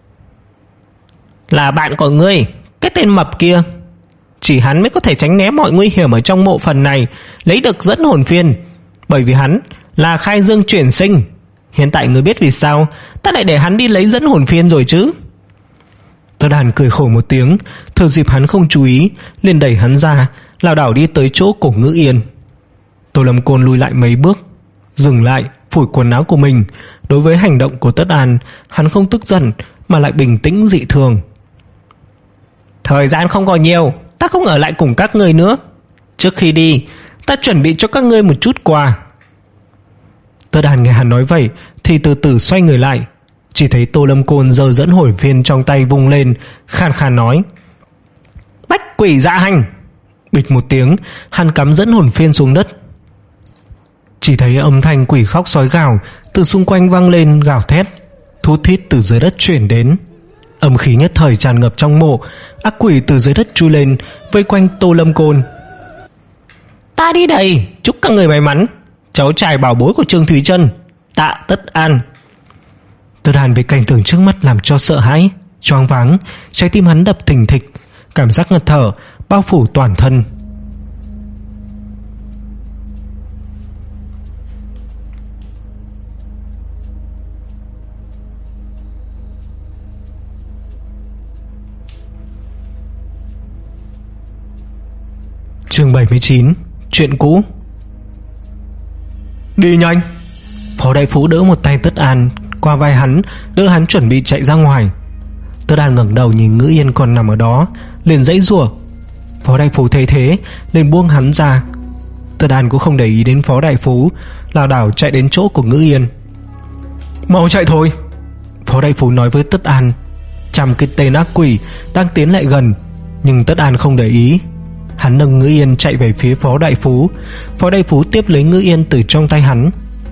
"Là bạn của ngươi, cái tên mập kia. Chỉ hắn mới có thể tránh né mọi nguy hiểm ở trong mộ phần này, lấy được dẫn hồn phiên. Bởi vì hắn là khai dương chuyển sinh. Hiện tại ngươi biết vì sao ta lại để hắn đi lấy dẫn hồn phiên rồi chứ?" Tất An cười khổ một tiếng, thừa dịp hắn không chú ý, liền đẩy hắn ra, lảo đảo đi tới chỗ Cổ Ngữ Yên. Tô Lâm Côn lùi lại mấy bước, dừng lại, phủi quần áo của mình. Đối với hành động của Tất An, hắn không tức giận mà lại bình tĩnh dị thường. "Thời gian không còn nhiều, ta không ở lại cùng các ngươi nữa. Trước khi đi, ta chuẩn bị cho các ngươi một chút quà." Tất An nghe hắn nói vậy thì từ từ xoay người lại, chỉ thấy Tô Lâm Côn giơ dẫn hồn phiên trong tay vung lên, khàn khàn nói: "Bách quỷ dạ hành." Bịch một tiếng, hắn cắm dẫn hồn phiên xuống đất. Chỉ thấy âm thanh quỷ khóc sói gào từ xung quanh vang lên, gào thét, thút thít từ dưới đất chuyển đến. Âm khí nhất thời tràn ngập trong mộ. Ác quỷ từ dưới đất chui lên, vây quanh Tô Lâm Côn. "Ta đi đây, chúc các người may mắn. Cháu trai bảo bối của Trương Thúy Trân, Tạ Tất An." Tất An bị cảnh tượng trước mắt làm cho sợ hãi, choáng váng, trái tim hắn đập thình thịch, cảm giác ngạt thở bao phủ toàn thân. Chương bảy mươi chín. Chuyện cũ. "Đi nhanh." Phó đại phú đỡ một tay Tất An qua vai hắn, đỡ hắn chuẩn bị chạy ra ngoài. Tất An ngẩng đầu nhìn Ngữ Yên còn nằm ở đó, liền giãy giụa. Phó đại phú thấy thế liền buông hắn ra. Tất An cũng không để ý đến phó đại phú, lảo đảo chạy đến chỗ của Ngữ Yên. "Mau chạy thôi." Phó đại phú nói với Tất An. Trăm cái tên ác quỷ đang tiến lại gần, nhưng Tất An không để ý. Hắn nâng Ngữ Yên chạy về phía phó đại phú. Phó đại phú tiếp lấy Ngữ Yên từ trong tay hắn.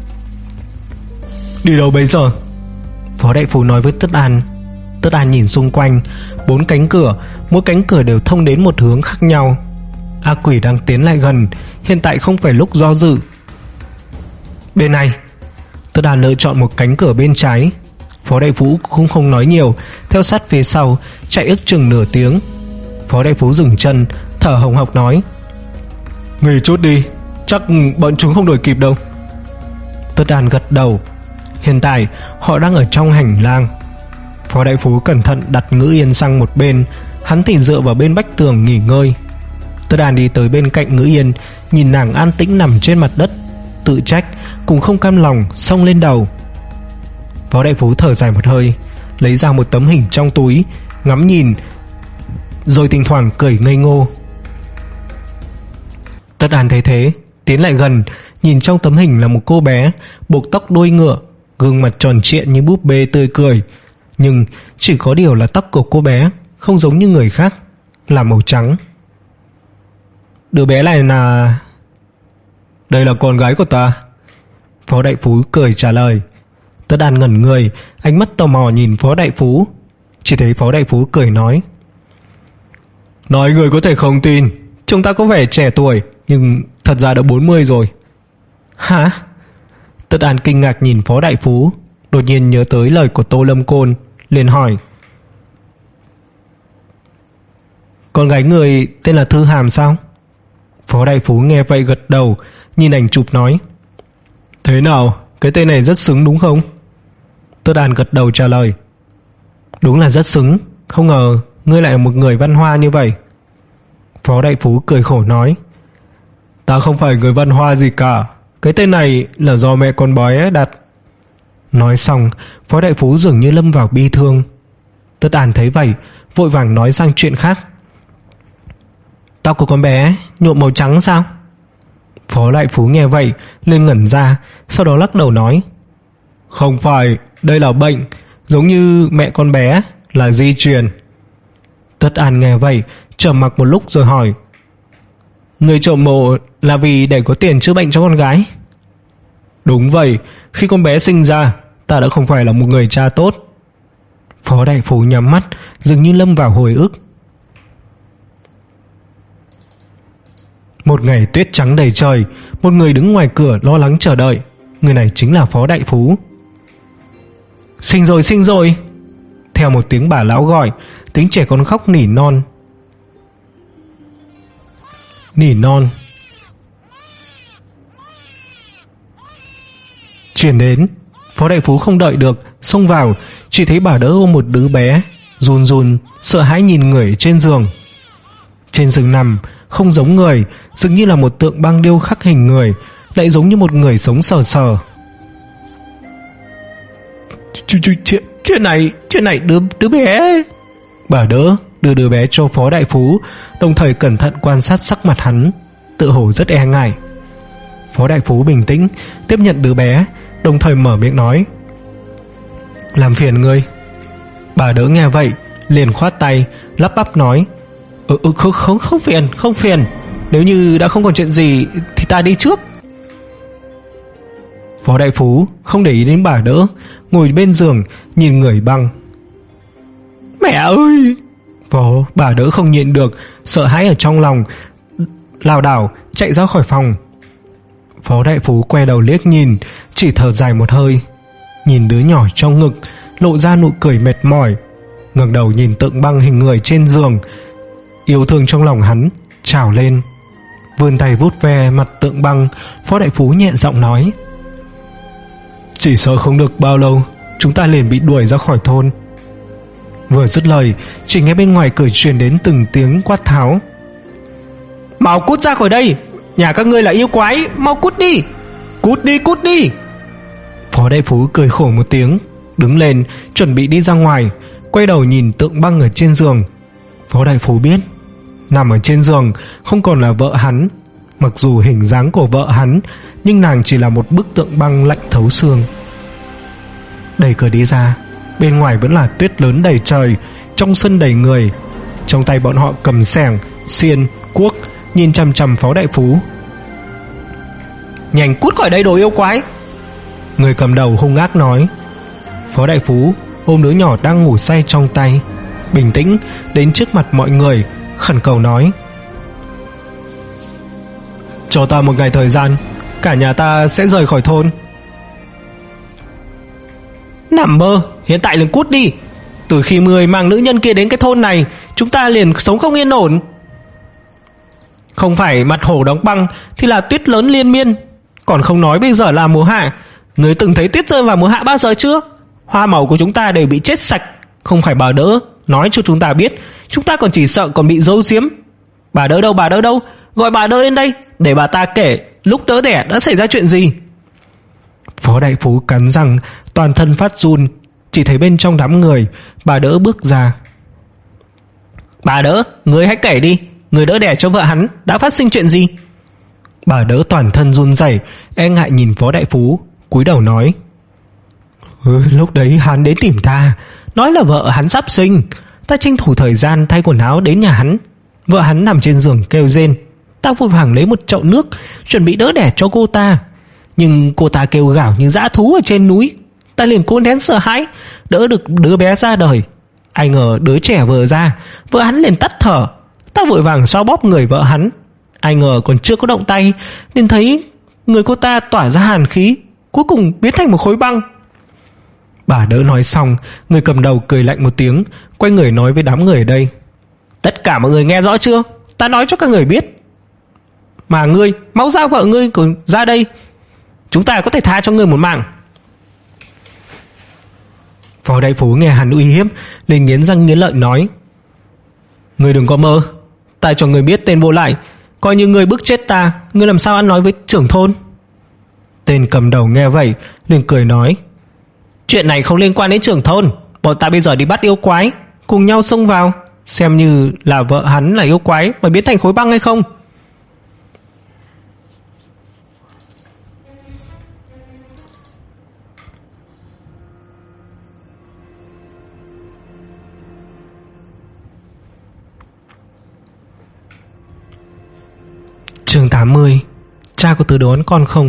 "Đi đâu bây giờ?" Phó đại phú nói với Tất An. Tất An nhìn xung quanh, bốn cánh cửa, mỗi cánh cửa đều thông đến một hướng khác nhau. Ác quỷ đang tiến lại gần, hiện tại không phải lúc do dự. "Bên này." Tất An lựa chọn một cánh cửa bên trái. Phó đại phú cũng không nói nhiều, theo sát phía sau, chạy ước chừng nửa tiếng. Phó đại phú dừng chân, thở hồng hộc nói: "Nghỉ chút đi, chắc bọn chúng không đuổi kịp đâu." Tất An gật đầu. Hiện tại họ đang ở trong hành lang. Phó đại phú cẩn thận đặt Ngữ Yên sang một bên, hắn thì dựa vào bên vách tường nghỉ ngơi. Tất An đi tới bên cạnh Ngữ Yên, nhìn nàng an tĩnh nằm trên mặt đất, tự trách cũng không cam lòng xông lên đầu. Phó đại phú thở dài một hơi, lấy ra một tấm hình trong túi, ngắm nhìn, rồi thỉnh thoảng cười ngây ngô. Tất An thấy thế, tiến lại gần, nhìn trong tấm hình là một cô bé buộc tóc đuôi ngựa, gương mặt tròn trịa như búp bê tươi cười. Nhưng chỉ có điều là tóc của cô bé không giống như người khác, là màu trắng. "Đứa bé này là..." "Đây là con gái của ta." Phó đại phú cười trả lời. Tất An ngẩn người, ánh mắt tò mò nhìn phó đại phú. Chỉ thấy phó đại phú cười nói: "Nói người có thể không tin, chúng ta có vẻ trẻ tuổi, nhưng thật ra đã bốn mươi rồi." "Hả?" Tất An kinh ngạc nhìn phó đại phú, đột nhiên nhớ tới lời của Tô Lâm Côn, liền hỏi: "Con gái người tên là Thư Hàm sao?" Phó đại phú nghe vậy gật đầu, nhìn ảnh chụp nói: "Thế nào, cái tên này rất xứng đúng không?" Tất An gật đầu trả lời: "Đúng là rất xứng, không ngờ ngươi lại là một người văn hoa như vậy." Phó đại phú cười khổ nói: "Ta không phải người văn hoa gì cả, cái tên này là do mẹ con bói đặt." Nói xong, phó đại phú dường như lâm vào bi thương. Tất An thấy vậy, vội vàng nói sang chuyện khác: "Tóc của con bé nhuộm màu trắng sao?" Phó đại phú nghe vậy liền ngẩn ra, sau đó lắc đầu nói: "Không phải, đây là bệnh, giống như mẹ con bé, là di truyền." Tất An nghe vậy trầm mặc một lúc rồi hỏi: "Người trộm mộ là vì để có tiền chữa bệnh cho con gái?" "Đúng vậy, khi con bé sinh ra, ta đã không phải là một người cha tốt." Phó đại phú nhắm mắt, dường như lâm vào hồi ức. Một ngày tuyết trắng đầy trời, một người đứng ngoài cửa lo lắng chờ đợi. Người này chính là Phó Đại Phú. Sinh rồi, sinh rồi. Theo một tiếng bà lão gọi, tiếng trẻ con khóc nỉ non. Nỉ non truyền đến. Phó Đại Phú không đợi được, xông vào, chỉ thấy bà đỡ ôm một đứa bé, run run sợ hãi nhìn người trên giường. Trên giường nằm không giống người, dường như là một tượng băng điêu khắc hình người, lại giống như một người sống sờ sờ. Chuyện chuyện này, chuyện này đứa đứa bé. Bà đỡ đưa đứa bé cho Phó Đại Phú, đồng thời cẩn thận quan sát sắc mặt hắn, tự hồ rất e ngại. Phó Đại Phú bình tĩnh tiếp nhận đứa bé, đồng thời mở miệng nói: làm phiền ngươi. Bà đỡ nghe vậy liền khoát tay, lắp bắp nói: ừ, ừ, không, không, không phiền, không phiền. Nếu như đã không còn chuyện gì thì ta đi trước. Phó Đại Phú không để ý đến bà đỡ, ngồi bên giường nhìn người băng. Mẹ ơi! Phó bà đỡ không nhịn được, sợ hãi ở trong lòng, lảo đảo chạy ra khỏi phòng. Phó Đại Phú quay đầu liếc nhìn, chỉ thở dài một hơi, nhìn đứa nhỏ trong ngực, lộ ra nụ cười mệt mỏi, ngẩng đầu nhìn tượng băng hình người trên giường. Yêu thương trong lòng hắn trào lên, vươn tay vuốt ve mặt tượng băng. Phó Đại Phú nhẹ giọng nói: chỉ sợ không được bao lâu chúng ta liền bị đuổi ra khỏi thôn. Vừa dứt lời, chỉ nghe bên ngoài cửa truyền đến từng tiếng quát tháo: mau cút ra khỏi đây, nhà các ngươi là yêu quái, mau cút đi, cút đi, cút đi. Phó Đại Phú cười khổ một tiếng, đứng lên chuẩn bị đi ra ngoài, quay đầu nhìn tượng băng ở trên giường. Phó Đại Phú biết nằm ở trên giường không còn là vợ hắn, mặc dù hình dáng của vợ hắn, nhưng nàng chỉ là một bức tượng băng lạnh thấu xương. Đẩy cửa đi ra, bên ngoài vẫn là tuyết lớn đầy trời, trong sân đầy người. Trong tay bọn họ cầm xẻng, xiên, cuốc, nhìn chằm chằm Phó Đại Phú. Nhanh cút khỏi đây đồ yêu quái! Người cầm đầu hung ác nói. Phó Đại Phú ôm đứa nhỏ đang ngủ say trong tay, bình tĩnh đến trước mặt mọi người, khẩn cầu nói: cho ta một ngày thời gian, cả nhà ta sẽ rời khỏi thôn. Nằm mơ, hiện tại liền cút đi. Từ khi người mang nữ nhân kia đến cái thôn này, chúng ta liền sống không yên ổn. Không phải mặt hổ đóng băng thì là tuyết lớn liên miên, còn không nói bây giờ là mùa hạ. Người từng thấy tuyết rơi vào mùa hạ bao giờ chưa? Hoa màu của chúng ta đều bị chết sạch. Không phải bà đỡ nói cho chúng ta biết, chúng ta còn chỉ sợ còn bị giấu giếm. Bà đỡ đâu, bà đỡ đâu? Gọi bà đỡ lên đây, để bà ta kể lúc đỡ đẻ đã xảy ra chuyện gì. Phó Đại Phú cắn răng, toàn thân phát run. Chỉ thấy bên trong đám người, bà đỡ bước ra. Bà đỡ, người hãy kể đi, người đỡ đẻ cho vợ hắn đã phát sinh chuyện gì? Bà đỡ toàn thân run rẩy, e ngại nhìn Phó Đại Phú, cúi đầu nói: ừ, lúc đấy hắn đến tìm ta, nói là vợ hắn sắp sinh. Ta tranh thủ thời gian thay quần áo đến nhà hắn. Vợ hắn nằm trên giường kêu rên. Ta vội vàng lấy một chậu nước chuẩn bị đỡ đẻ cho cô ta, nhưng cô ta kêu gào như dã thú ở trên núi. Ta liền cố nén sợ hãi, đỡ được đứa bé ra đời. Ai ngờ đứa trẻ vừa ra, vợ hắn liền tắt thở. Ta vội vàng xoa bóp người vợ hắn, ai ngờ còn chưa có động tay, nên thấy người cô ta tỏa ra hàn khí, cuối cùng biến thành một khối băng. Bà đỡ nói xong, người cầm đầu cười lạnh một tiếng, quay người nói với đám người ở đây: tất cả mọi người nghe rõ chưa? Ta nói cho các người biết. Mà ngươi, mau giao vợ ngươi còn ra đây, chúng ta có thể tha cho ngươi một mạng. Phó Đại Phú nghe hắn uy hiếp, liền nghiến răng nghiến lợi nói: ngươi đừng có mơ, ta cho ngươi biết tên vô lại, coi như ngươi bức chết ta, ngươi làm sao ăn nói với trưởng thôn. Tên cầm đầu nghe vậy liền cười nói: chuyện này không liên quan đến trưởng thôn, bọn ta bây giờ đi bắt yêu quái, cùng nhau xông vào, xem như là vợ hắn là yêu quái mà biến thành khối băng hay không. Chương tám mươi. Cha có từ đón con không?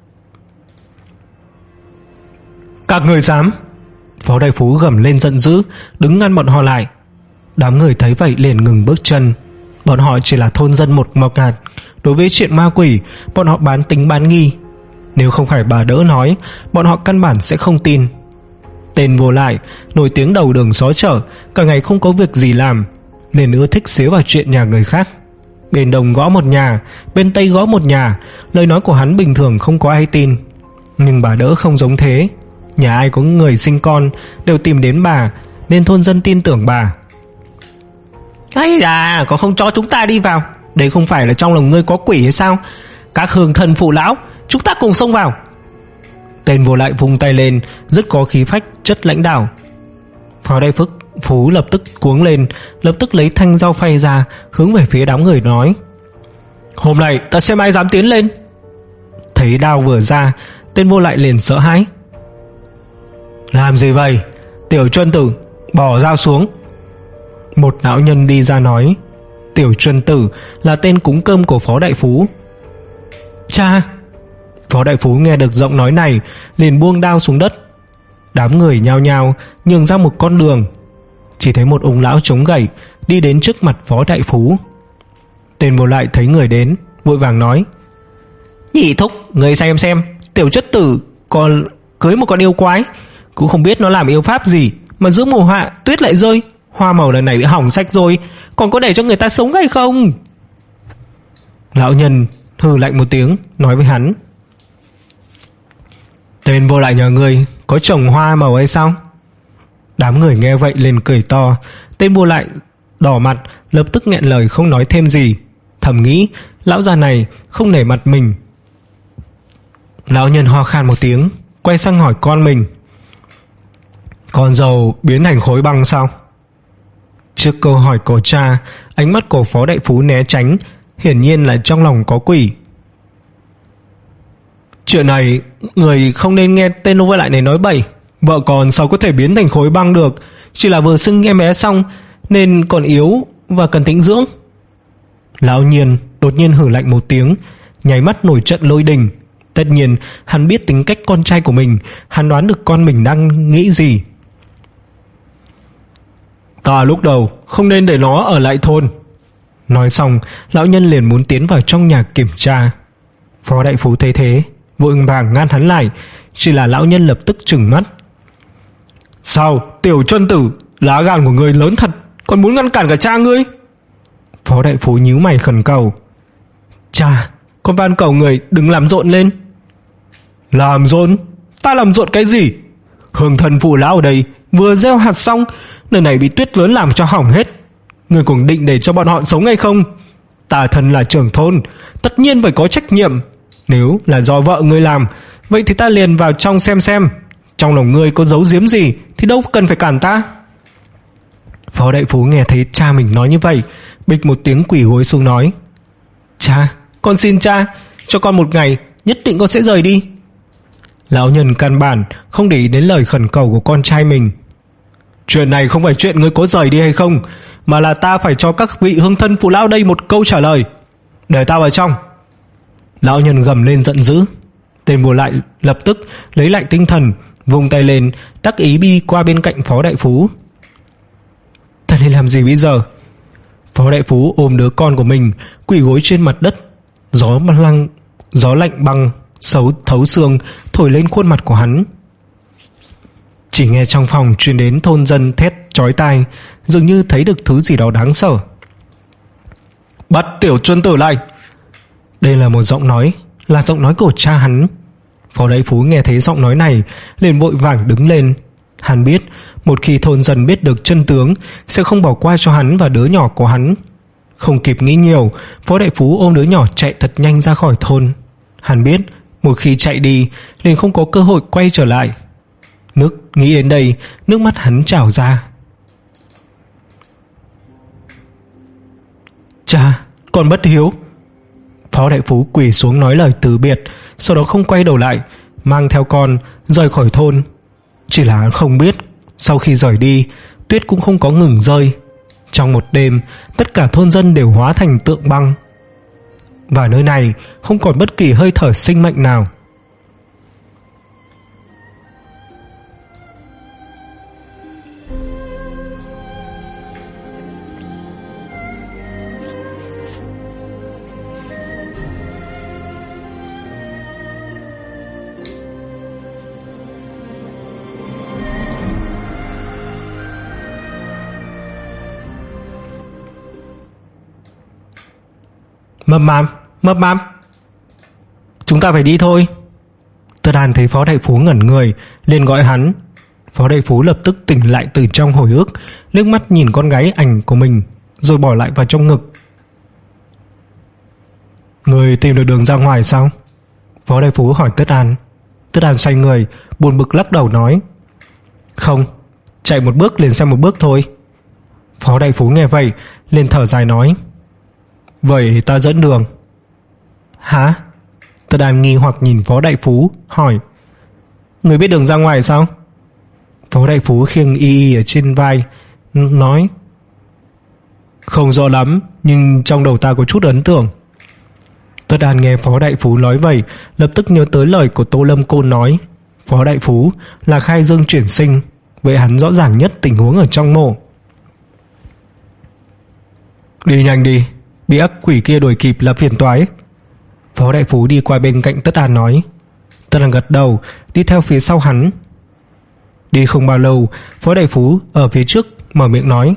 Các người dám! Phó Đại Phú gầm lên giận dữ, đứng ngăn bọn họ lại. Đám người thấy vậy liền ngừng bước chân. Bọn họ chỉ là thôn dân một mộc hạt, Đối với chuyện ma quỷ, bọn họ bán tính bán nghi. Nếu không phải bà đỡ nói, bọn họ căn bản sẽ không tin. Tên Vô Lại nổi tiếng đầu đường xó chợ, cả ngày không có việc gì làm, nên ưa thích xía vào chuyện nhà người khác. Bên đông gõ một nhà, bên tây gõ một nhà. Lời nói của hắn bình thường không có ai tin, nhưng bà đỡ không giống thế. Nhà ai có người sinh con đều tìm đến bà, nên thôn dân tin tưởng bà. Ấy là có không cho chúng ta đi vào? Đây không phải là trong lòng ngươi có quỷ hay sao? Các hương thân phụ lão, chúng ta cùng xông vào. Tên Vô Lại vung tay lên, rất có khí phách, chất lãnh đạo. Phó Đại Phúc Phú lập tức cuống lên, lập tức lấy thanh dao phay ra, hướng về phía đám người nói: hôm nay ta xem ai dám tiến lên. Thấy đao vừa ra, tên Vô Lại liền sợ hãi. Làm gì vậy? Tiểu Chuân Tử, bỏ dao xuống. Một lão nhân đi ra nói. Tiểu Chuân Tử là tên cúng cơm của Phó Đại Phú. Cha! Phó Đại Phú nghe được giọng nói này, liền buông đao xuống đất. Đám người nhao nhao nhường ra một con đường. Chỉ thấy một ông lão chống gậy đi đến trước mặt Phó Đại Phú. Tên Vô Lại thấy người đến, vội vàng nói: nhị thúc, người xem xem, Tiểu Chuân Tử còn cưới một con yêu quái, cũng không biết nó làm yêu pháp gì mà giữa mùa hạ tuyết lại rơi, hoa màu lần này bị hỏng sạch rồi, còn có để cho người ta sống hay không? Lão nhân hừ lạnh một tiếng, nói với hắn: tên Vô Lại nhà ngươi có trồng hoa màu hay sao? Đám người nghe vậy liền cười to. Tên Vô Lại đỏ mặt, lập tức nghẹn lời không nói thêm gì, thầm nghĩ lão già này không nể mặt mình. Lão nhân ho khan một tiếng, quay sang hỏi con mình: con dâu biến thành khối băng sao? Trước câu hỏi của cha, ánh mắt của Phó Đại Phú né tránh, hiển nhiên là trong lòng có quỷ. Chuyện này người không nên nghe tên Vô Lại này nói bậy. Vợ con sao có thể biến thành khối băng được? Chỉ là vừa sinh em bé xong nên còn yếu và cần tĩnh dưỡng. Lão Nhiên đột nhiên hử lạnh một tiếng, nháy mắt nổi trận lôi đình. Tất nhiên hắn biết tính cách con trai của mình, hắn đoán được con mình đang nghĩ gì. Ta lúc đầu không nên để nó ở lại thôn. Nói xong, lão nhân liền muốn tiến vào trong nhà kiểm tra. Phó Đại Phú thấy thế, vội vàng ngăn hắn lại. Chỉ là lão nhân lập tức trừng mắt: sao Tiểu Chuân Tử, lá gan của ngươi lớn thật, còn muốn ngăn cản cả cha ngươi? Phó Đại Phú nhíu mày khẩn cầu: cha, con van cầu người đừng làm rộn lên. Làm rộn? Ta làm rộn cái gì? Hương thần phụ lão ở đây vừa gieo hạt xong, nơi này bị tuyết lớn làm cho hỏng hết. Ngươi cũng định để cho bọn họ sống hay không? Ta thân là trưởng thôn, tất nhiên phải có trách nhiệm. Nếu là do vợ ngươi làm, vậy thì ta liền vào trong xem xem, trong lòng ngươi có giấu giếm gì thì đâu cần phải cản ta. Phó Đại Phú nghe thấy cha mình nói như vậy, bịch một tiếng quỳ gối xuống nói: cha, con xin cha, cho con một ngày, nhất định con sẽ rời đi. Lão nhân căn bản không để ý đến lời khẩn cầu của con trai mình. Chuyện này không phải chuyện ngươi có rời đi hay không, mà là ta phải cho các vị hương thân phụ lão đây một câu trả lời. Để ta vào trong. Lão nhân gầm lên giận dữ. Tên Vô Lại lập tức lấy lại tinh thần, vung tay lên, đắc ý đi qua bên cạnh Phó Đại Phú. Ta nên làm gì bây giờ? Phó Đại Phú ôm đứa con của mình quỳ gối trên mặt đất. Gió lăng, gió lạnh băng xấu thấu xương thổi lên khuôn mặt của hắn. Chỉ nghe trong phòng truyền đến thôn dân thét chói tai, dường như thấy được thứ gì đó đáng sợ. Bắt Tiểu Chuân Tử lại. Đây là một giọng nói, là giọng nói của cha hắn. Phó Đại Phú nghe thấy giọng nói này, liền vội vàng đứng lên. Hắn biết một khi thôn dân biết được chân tướng sẽ không bỏ qua cho hắn và đứa nhỏ của hắn. Không kịp nghĩ nhiều, Phó Đại Phú ôm đứa nhỏ chạy thật nhanh ra khỏi thôn. Hắn biết một khi chạy đi liền không có cơ hội quay trở lại. Nước nghĩ đến đây, nước mắt hắn trào ra. Cha, con bất hiếu. Phó Đại Phú quỳ xuống nói lời từ biệt, sau đó không quay đầu lại, mang theo con rời khỏi thôn. Chỉ là không biết sau khi rời đi, tuyết cũng không có ngừng rơi. Trong một đêm, tất cả thôn dân đều hóa thành tượng băng, và nơi này không còn bất kỳ hơi thở sinh mệnh nào. Mập mạp, mập mạp, chúng ta phải đi thôi. Tất An thấy Phó Đại Phú ngẩn người, liền gọi hắn. Phó Đại Phú lập tức tỉnh lại từ trong hồi ức, liếc mắt nhìn con gái ảnh của mình, rồi bỏ lại vào trong ngực. Người tìm được đường ra ngoài sao? Phó Đại Phú hỏi Tất An. Tất An xoay người, buồn bực lắc đầu nói: Không, chạy một bước liền xem một bước thôi. Phó Đại Phú nghe vậy, liền thở dài nói: Vậy ta dẫn đường. Hả? Tất An nghi hoặc nhìn Phó Đại Phú, hỏi: Người biết đường ra ngoài sao? Phó Đại Phú khiêng y y ở trên vai, nói: Không rõ lắm, nhưng trong đầu ta có chút ấn tượng. Tất An nghe Phó Đại Phú nói vậy, lập tức nhớ tới lời của Tô Lâm Côn nói. Phó Đại Phú là khai dương chuyển sinh, vậy hắn rõ ràng nhất tình huống ở trong mộ. Đi nhanh đi, bị ác quỷ kia đuổi kịp là phiền toái. Phó Đại Phú đi qua bên cạnh Tất An nói. Tất An gật đầu, đi theo phía sau hắn. Đi không bao lâu, Phó Đại Phú ở phía trước mở miệng nói: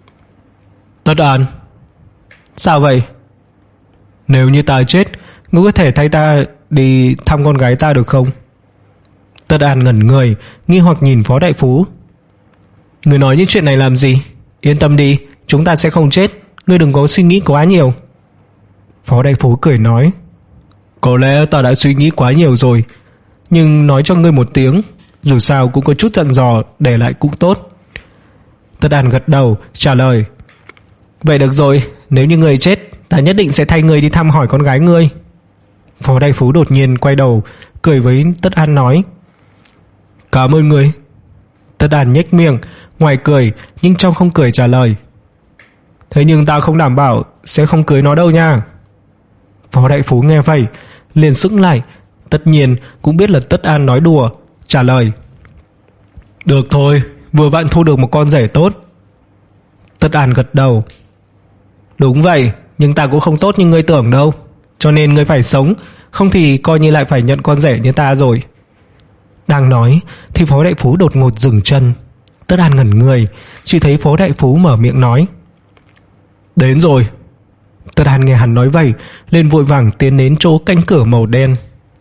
Tất An. Sao vậy? Nếu như ta chết, ngươi có thể thay ta đi thăm con gái ta được không? Tất An ngẩn người, nghi hoặc nhìn Phó Đại Phú. Ngươi nói những chuyện này làm gì? Yên tâm đi, chúng ta sẽ không chết, ngươi đừng có suy nghĩ quá nhiều. Phó Đại Phú cười nói: Có lẽ ta đã suy nghĩ quá nhiều rồi, nhưng nói cho ngươi một tiếng, dù sao cũng có chút dặn dò để lại cũng tốt. Tất An gật đầu trả lời: Vậy được rồi, nếu như ngươi chết, ta nhất định sẽ thay ngươi đi thăm hỏi con gái ngươi. Phó Đại Phú đột nhiên quay đầu, cười với Tất An nói: Cảm ơn ngươi. Tất An nhếch miệng, ngoài cười nhưng trong không cười trả lời: Thế nhưng ta không đảm bảo sẽ không cưới nó đâu nha. Phó Đại Phú nghe vậy, liền sững lại, tất nhiên cũng biết là Tất An nói đùa, trả lời: Được thôi, vừa vặn thu được một con rể tốt. Tất An gật đầu: Đúng vậy, nhưng ta cũng không tốt như ngươi tưởng đâu, cho nên ngươi phải sống, không thì coi như lại phải nhận con rể như ta rồi. Đang nói thì Phó Đại Phú đột ngột dừng chân. Tất An ngẩn người, chỉ thấy Phó Đại Phú mở miệng nói: Đến rồi. Tất An nghe hắn nói vậy, lên vội vàng tiến đến chỗ cánh cửa màu đen.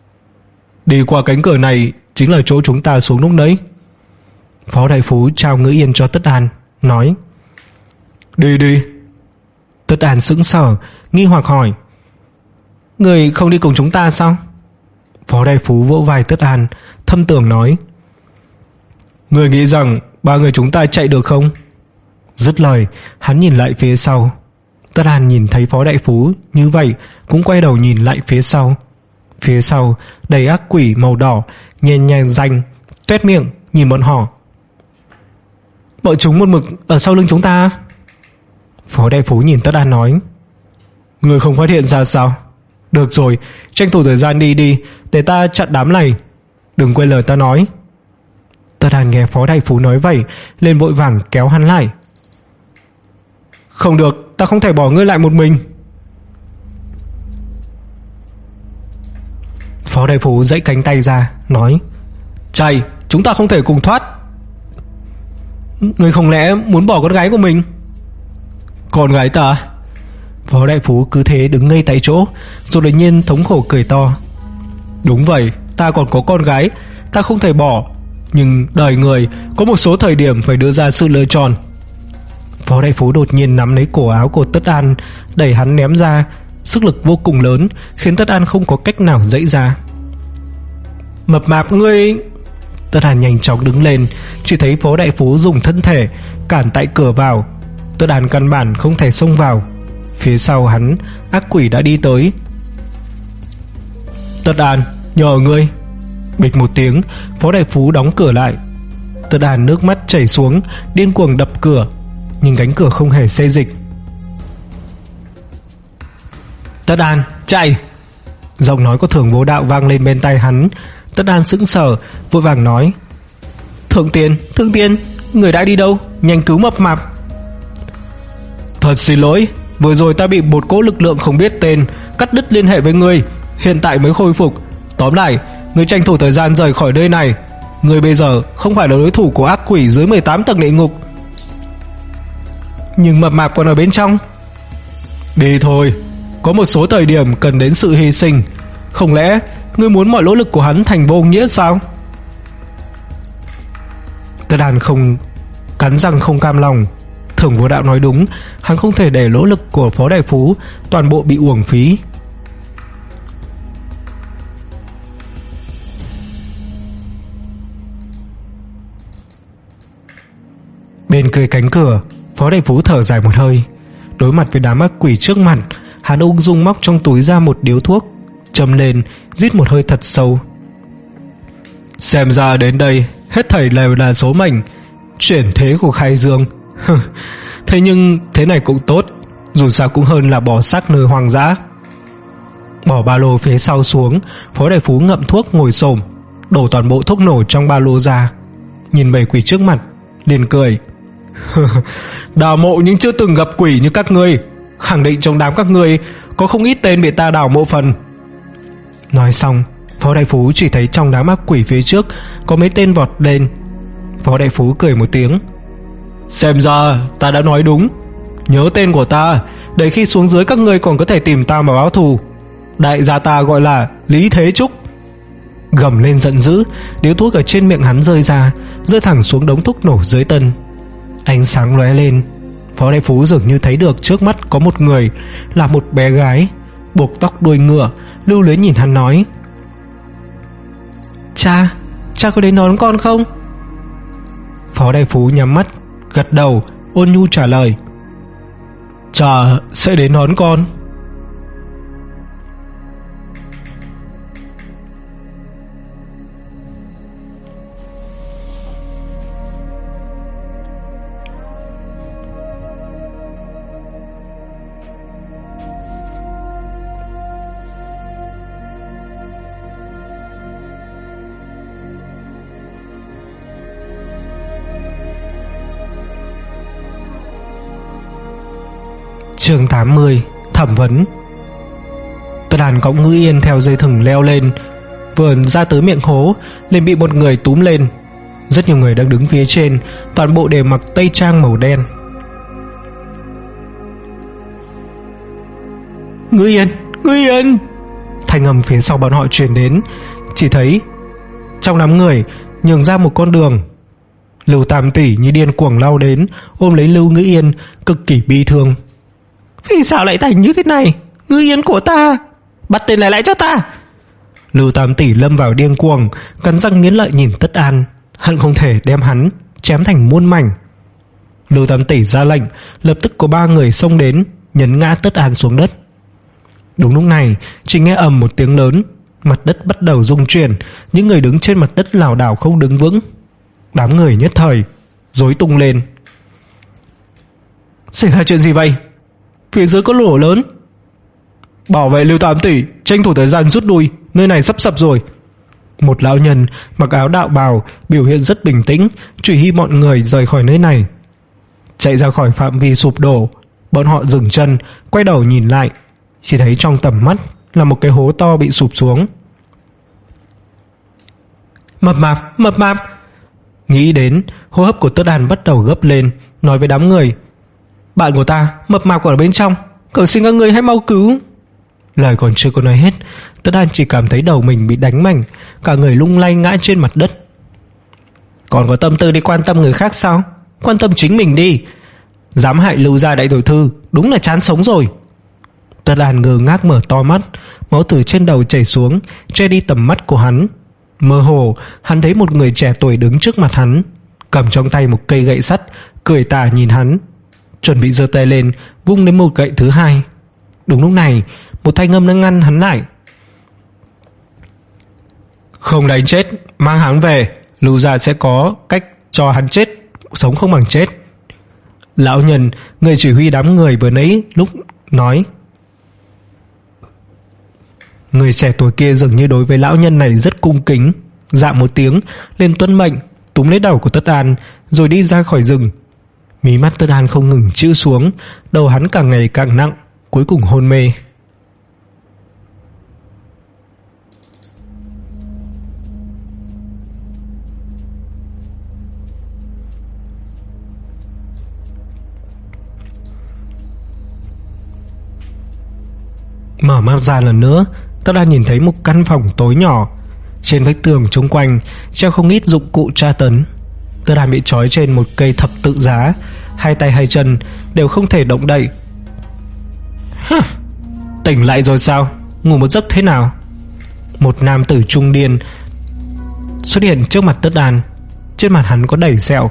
Đi qua cánh cửa này chính là chỗ chúng ta xuống lúc nãy. Phó Đại Phú trao ngữ yên cho Tất An, nói: Đi đi. Tất An sững sờ, nghi hoặc hỏi: Người không đi cùng chúng ta sao? Phó Đại Phú vỗ vai Tất An, thâm tưởng nói: Người nghĩ rằng ba người chúng ta chạy được không? Dứt lời, hắn nhìn lại phía sau. Tất An nhìn thấy Phó Đại Phú như vậy, cũng quay đầu nhìn lại phía sau. Phía sau đầy ác quỷ màu đỏ, nhen nhang ranh, toét miệng nhìn bọn họ. Bọn chúng một mực ở sau lưng chúng ta. Phó Đại Phú nhìn Tất An nói: Người không phát hiện ra sao? Được rồi, tranh thủ thời gian đi đi, để ta chặn đám này, đừng quên lời ta nói. Tất An nghe Phó Đại Phú nói vậy, lên vội vàng kéo hắn lại. Không được, ta không thể bỏ ngươi lại một mình. Phó Đại Phú giãy cánh tay ra, nói: Chạy, chúng ta không thể cùng thoát. Ngươi không lẽ muốn bỏ con gái của mình? Con gái ta? Phó Đại Phú cứ thế đứng ngây tại chỗ, rồi đột nhiên thống khổ cười to: Đúng vậy, ta còn có con gái, ta không thể bỏ, nhưng đời người có một số thời điểm phải đưa ra sự lựa chọn. Phó Đại Phú đột nhiên nắm lấy cổ áo của Tất An, đẩy hắn ném ra, sức lực vô cùng lớn, khiến Tất An không có cách nào dãy ra. Mập mạp ngươi! Tất An nhanh chóng đứng lên, chỉ thấy Phó Đại Phú dùng thân thể cản tại cửa vào. Tất An căn bản không thể xông vào. Phía sau hắn, ác quỷ đã đi tới. Tất An, nhờ ngươi. Bịch một tiếng, Phó Đại Phú đóng cửa lại. Tất An nước mắt chảy xuống, điên cuồng đập cửa, nhưng cánh cửa không hề xê dịch. Tất An, chạy! Giọng nói của Thưởng Vô Đạo vang lên bên tai hắn. Tất An sững sờ, vội vàng nói: Thượng Tiên, Thượng Tiên, người đã đi đâu? Nhanh cứu mập mạp. Thật xin lỗi, vừa rồi ta bị một cỗ lực lượng không biết tên cắt đứt liên hệ với ngươi, hiện tại mới khôi phục. Tóm lại, ngươi tranh thủ thời gian rời khỏi nơi này. Ngươi bây giờ không phải là đối thủ của ác quỷ dưới mười tám tầng địa ngục. Nhưng mập mạp còn ở bên trong. Đi thôi. có một số thời điểm cần đến sự hy sinh. Không lẽ ngươi muốn mọi nỗ lực của hắn thành vô nghĩa sao? Tất Đàn không cắn răng không cam lòng. Thưởng Vô Đạo nói đúng, hắn không thể để nỗ lực của Phó Đại Phú toàn bộ bị uổng phí. Bên cười cánh cửa, Phó Đại Phú thở dài một hơi. Đối mặt với đám ác quỷ trước mặt, hắn ung dung móc trong túi ra một điếu thuốc, châm lên, rít một hơi thật sâu. Xem ra đến đây hết thảy đều là số mệnh, chuyển thế của Khai Dương. Thế nhưng thế này cũng tốt, dù sao cũng hơn là bỏ xác nơi hoang dã. Bỏ ba lô phía sau xuống, Phó Đại Phú ngậm thuốc ngồi xổm, đổ toàn bộ thuốc nổ trong ba lô ra, nhìn bầy quỷ trước mặt liền cười. Đào mộ nhưng chưa từng gặp quỷ như các ngươi, khẳng định trong đám các ngươi có không ít tên bị ta đào mộ phần. Nói xong, Phó Đại Phú chỉ thấy trong đám ác quỷ phía trước có mấy tên vọt lên. Phó Đại Phú cười một tiếng. Xem ra ta đã nói đúng, nhớ tên của ta, để khi xuống dưới các ngươi còn có thể tìm ta mà báo thù. Đại gia ta gọi là Lý Thế Trúc. Gầm lên giận dữ, điếu thuốc ở trên miệng hắn rơi ra, rơi thẳng xuống đống thuốc nổ dưới tân. Ánh sáng lóe lên, Phó Đại Phú dường như thấy được trước mắt có một người, là một bé gái, buộc tóc đuôi ngựa, lưu luyến nhìn hắn nói. Cha, cha có đến đón con không? Phó Đại Phú nhắm mắt, gật đầu, ôn nhu trả lời. Cha sẽ đến đón con. Chương tám mươi. Thẩm vấn. Tất Đàn cõng Ngữ Yên theo dây thừng leo lên, vừa ra tới miệng hố liền bị một người túm lên. Rất nhiều người đang đứng phía trên, toàn bộ đều mặc tây trang màu đen. Ngữ Yên, Ngữ Yên! Thanh âm phía sau bọn họ truyền đến. Chỉ thấy trong đám người nhường ra một con đường. Lưu Tam Tỷ như điên cuồng lao đến, ôm lấy Lưu Ngữ Yên, cực kỳ bi thương. Vì sao lại thành như thế này? Ngữ Yên của ta, bắt tên này lại cho ta! Lưu Tam Tỷ lâm vào điên cuồng, cắn răng nghiến lợi nhìn Tất An, hận không thể đem hắn chém thành muôn mảnh. Lưu Tam Tỷ ra lệnh, lập tức có ba người xông đến, nhấn ngã Tất An xuống đất. Đúng lúc này, chỉ nghe ầm một tiếng lớn, mặt đất bắt đầu rung chuyển, những người đứng trên mặt đất lảo đảo không đứng vững. Đám người nhất thời rối tung lên. Xảy ra chuyện gì vậy? Phía dưới có lỗ lớn. Bảo vệ Lưu Tam Tỷ, tranh thủ thời gian rút lui, nơi này sắp sập rồi. Một lão nhân mặc áo đạo bào, biểu hiện rất bình tĩnh, chỉ huy mọi người rời khỏi nơi này. Chạy ra khỏi phạm vi sụp đổ, bọn họ dừng chân, quay đầu nhìn lại, chỉ thấy trong tầm mắt là một cái hố to bị sụp xuống. Mập mạp, mập mạp! Nghĩ đến, hô hấp của Tất Đàn bắt đầu gấp lên, nói với đám người. Bạn của ta, mập mạp còn ở bên trong, cầu xin các người hãy mau cứu. Lời còn chưa có nói hết, Tất Đàn chỉ cảm thấy đầu mình bị đánh mảnh, cả người lung lay ngã trên mặt đất. Còn có tâm tư đi quan tâm người khác sao? Quan tâm chính mình đi. Dám hại Lưu gia đại tiểu thư, đúng là chán sống rồi. Tất Đàn ngơ ngác mở to mắt, máu từ trên đầu chảy xuống, che đi tầm mắt của hắn. Mơ hồ, hắn thấy một người trẻ tuổi đứng trước mặt hắn, cầm trong tay một cây gậy sắt, cười tà nhìn hắn, chuẩn bị giơ tay lên vung đến một gậy thứ hai. Đúng lúc này, một thanh âm đã ngăn hắn lại. Không đánh chết, mang hắn về, Lưu gia sẽ có cách cho hắn chết, sống không bằng chết. Lão nhân, người chỉ huy đám người vừa nãy lúc nói. Người trẻ tuổi kia dường như đối với lão nhân này rất cung kính, dạ một tiếng lên tuân mệnh, túm lấy đầu của Tất An rồi đi ra khỏi rừng. Mí mắt Tất An không ngừng chữ xuống, đầu hắn càng ngày càng nặng, cuối cùng hôn mê. Mở mắt ra lần nữa, Tất Đan nhìn thấy một căn phòng tối nhỏ. Trên vách tường xung quanh treo không ít dụng cụ tra tấn. Tất Đan bị trói trên một cây thập tự giá, hai tay hai chân đều không thể động đậy. Hừ, tỉnh lại rồi sao? Ngủ một giấc thế nào? Một nam tử trung niên xuất hiện trước mặt Tất Đan. Trên mặt hắn có đầy sẹo.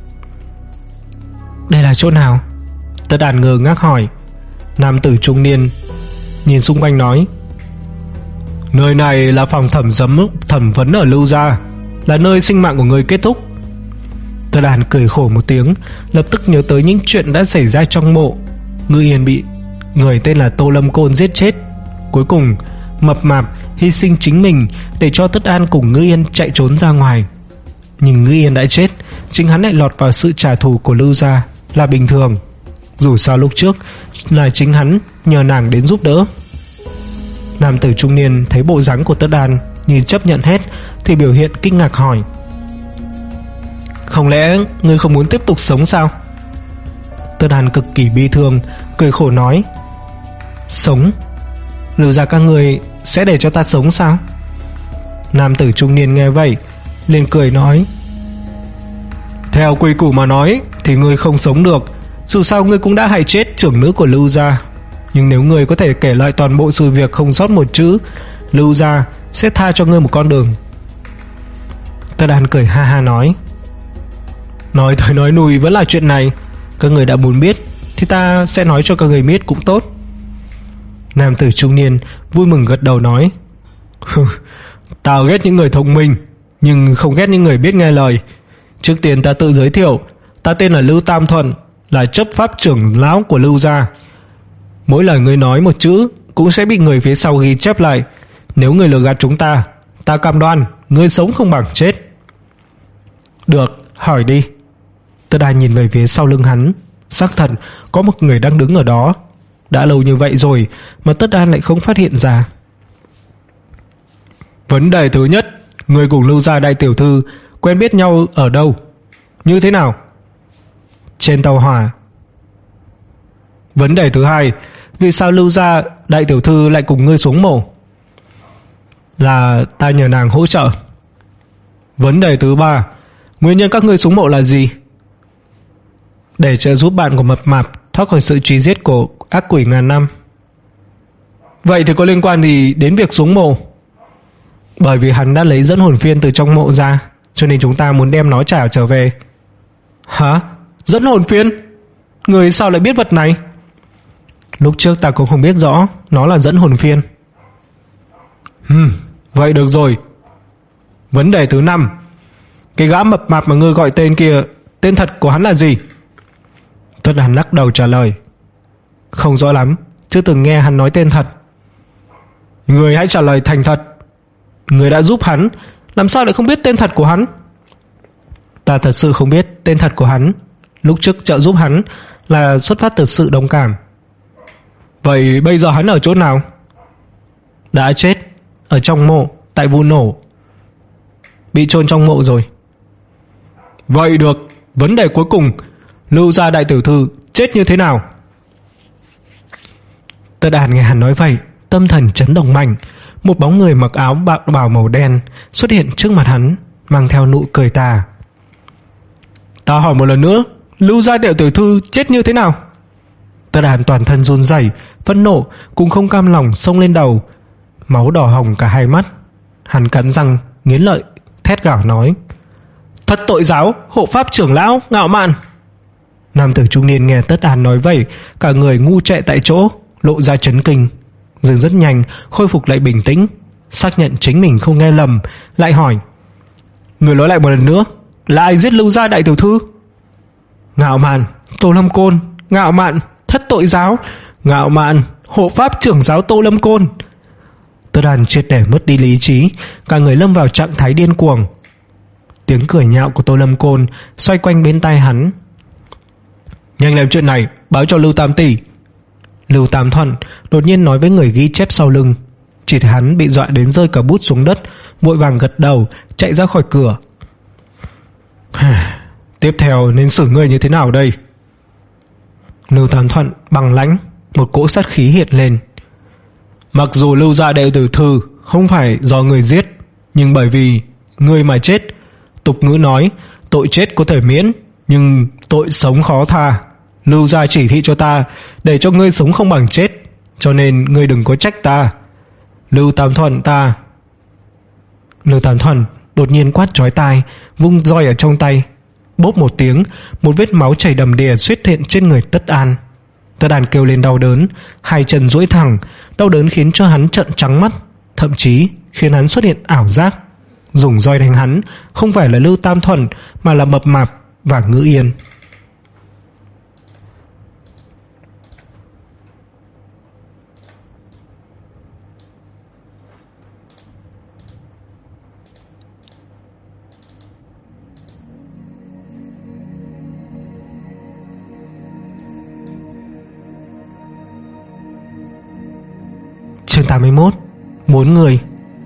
Đây là chỗ nào? Tất Đan ngơ ngác hỏi. Nam tử trung niên nhìn xung quanh nói, nơi này là phòng thẩm giấm thẩm vấn ở Lưu gia, là nơi sinh mạng của người kết thúc. Tất Đan cười khổ một tiếng, lập tức nhớ tới những chuyện đã xảy ra trong mộ. Ngư Yên bị người tên là Tô Lâm Côn giết chết. Cuối cùng Mập Mạp hy sinh chính mình để cho Tất Đan cùng Ngư Yên chạy trốn ra ngoài. Nhưng Ngư Yên đã chết, chính hắn lại lọt vào sự trả thù của Lưu gia là bình thường. Dù sao lúc trước là chính hắn nhờ nàng đến giúp đỡ. Nam tử trung niên thấy bộ dáng của Tất Đan như chấp nhận hết thì biểu hiện kinh ngạc hỏi, không lẽ ngươi không muốn tiếp tục sống sao? Tất Đan cực kỳ bi thương, cười khổ nói, sống? Lưu gia các người sẽ để cho ta sống sao? Nam tử trung niên nghe vậy liền cười nói, theo quy củ mà nói thì ngươi không sống được. Dù sao ngươi cũng đã hại chết trưởng nữ của Lưu gia. Nhưng nếu ngươi có thể kể lại toàn bộ sự việc không sót một chữ, Lưu gia sẽ tha cho ngươi một con đường. Tất Đan cười ha ha nói, nói tới nói lui vẫn là chuyện này. Các người đã muốn biết thì ta sẽ nói cho các người biết cũng tốt. Nam tử trung niên vui mừng gật đầu nói, tao ghét những người thông minh, nhưng không ghét những người biết nghe lời. Trước tiên ta tự giới thiệu, ta tên là Lưu Tam Thuận, là chấp pháp trưởng lão của Lưu gia. Mỗi lời ngươi nói một chữ cũng sẽ bị người phía sau ghi chép lại. Nếu ngươi lừa gạt chúng ta, ta cam đoan ngươi sống không bằng chết. Được, hỏi đi. Tất Đan nhìn về phía sau lưng hắn. Xác thật có một người đang đứng ở đó. Đã lâu như vậy rồi mà Tất Đan lại không phát hiện ra. Vấn đề thứ nhất, người cùng Lưu gia đại tiểu thư quen biết nhau ở đâu? Như thế nào? Trên tàu hỏa. Vấn đề thứ hai, vì sao Lưu gia đại tiểu thư lại cùng ngươi xuống mộ? Là ta nhờ nàng hỗ trợ. Vấn đề thứ ba, nguyên nhân các ngươi xuống mộ là gì? Để trợ giúp bạn của Mập Mạp thoát khỏi sự truy giết của ác quỷ ngàn năm. Vậy thì có liên quan gì đến việc xuống mộ? Bởi vì hắn đã lấy dẫn hồn phiên từ trong mộ ra, cho nên chúng ta muốn đem nó trả trở về. Hả? Dẫn hồn phiên? Người sao lại biết vật này? Lúc trước ta cũng không biết rõ nó là dẫn hồn phiên. Hừm, vậy được rồi. Vấn đề thứ năm, cái gã Mập Mạp mà ngươi gọi tên kia, tên thật của hắn là gì? Tất Đan lắc đầu trả lời, không rõ lắm, chưa từng nghe hắn nói tên thật. Người hãy trả lời thành thật. Người đã giúp hắn, làm sao lại không biết tên thật của hắn? Ta thật sự không biết tên thật của hắn. Lúc trước trợ giúp hắn là xuất phát từ sự đồng cảm. Vậy bây giờ hắn ở chỗ nào? Đã chết, ở trong mộ, tại vụ nổ. Bị chôn trong mộ rồi. Vậy được, vấn đề cuối cùng, Lưu gia đại tiểu thư chết như thế nào? Tất Đan nghe hắn nói vậy, tâm thần chấn động mạnh. Một bóng người mặc áo bào màu đen xuất hiện trước mặt hắn, mang theo nụ cười tà. Ta hỏi một lần nữa, Lưu gia đại tiểu thư chết như thế nào? Tất Đan toàn thân run rẩy, phẫn nộ cũng không cam lòng xông lên đầu, máu đỏ hồng cả hai mắt. Hắn cắn răng nghiến lợi thét gào nói, thật tội giáo, hộ pháp trưởng lão ngạo mạn. Nam tử trung niên nghe Tất Đan nói vậy, cả người ngu chạy tại chỗ, lộ ra chấn kinh. Dừng rất nhanh khôi phục lại bình tĩnh, xác nhận chính mình không nghe lầm, lại hỏi, người nói lại một lần nữa, là ai giết Lưu gia đại tiểu thư? Ngạo mạn, Tô Lâm Côn. Ngạo mạn, thất tội giáo. Ngạo mạn, hộ pháp trưởng giáo Tô Lâm Côn. Tất Đan triệt để mất đi lý trí, cả người lâm vào trạng thái điên cuồng. Tiếng cười nhạo của Tô Lâm Côn xoay quanh bên tai hắn. Nhanh làm chuyện này, báo cho Lưu Tam tỷ. Lưu Tam Thuận đột nhiên nói với người ghi chép sau lưng. Chỉ thấy hắn bị dọa đến rơi cả bút xuống đất, vội vàng gật đầu chạy ra khỏi cửa. Tiếp theo nên xử ngươi như thế nào đây? Lưu Tam Thuận bằng lãnh, một cỗ sát khí hiện lên. Mặc dù Lưu gia đệ tử Thư không phải do người giết, nhưng bởi vì người mà chết, tục ngữ nói tội chết có thể miễn, nhưng tội sống khó tha. Lưu gia chỉ thị cho ta để cho ngươi sống không bằng chết, cho nên ngươi đừng có trách ta. Lưu Tam Thuần ta Lưu Tam Thuần đột nhiên quát chói tai, vung roi ở trong tay. Bốp một tiếng, một vết máu chảy đầm đìa xuất hiện trên người Tất An. Tất An kêu lên đau đớn, hai chân duỗi thẳng, đau đớn khiến cho hắn trợn trắng mắt, thậm chí khiến hắn xuất hiện ảo giác. Dùng roi đánh hắn không phải là Lưu Tam Thuần mà là Mập Mạp và Ngữ Yên. Chương tám mươi mốt. Muốn người.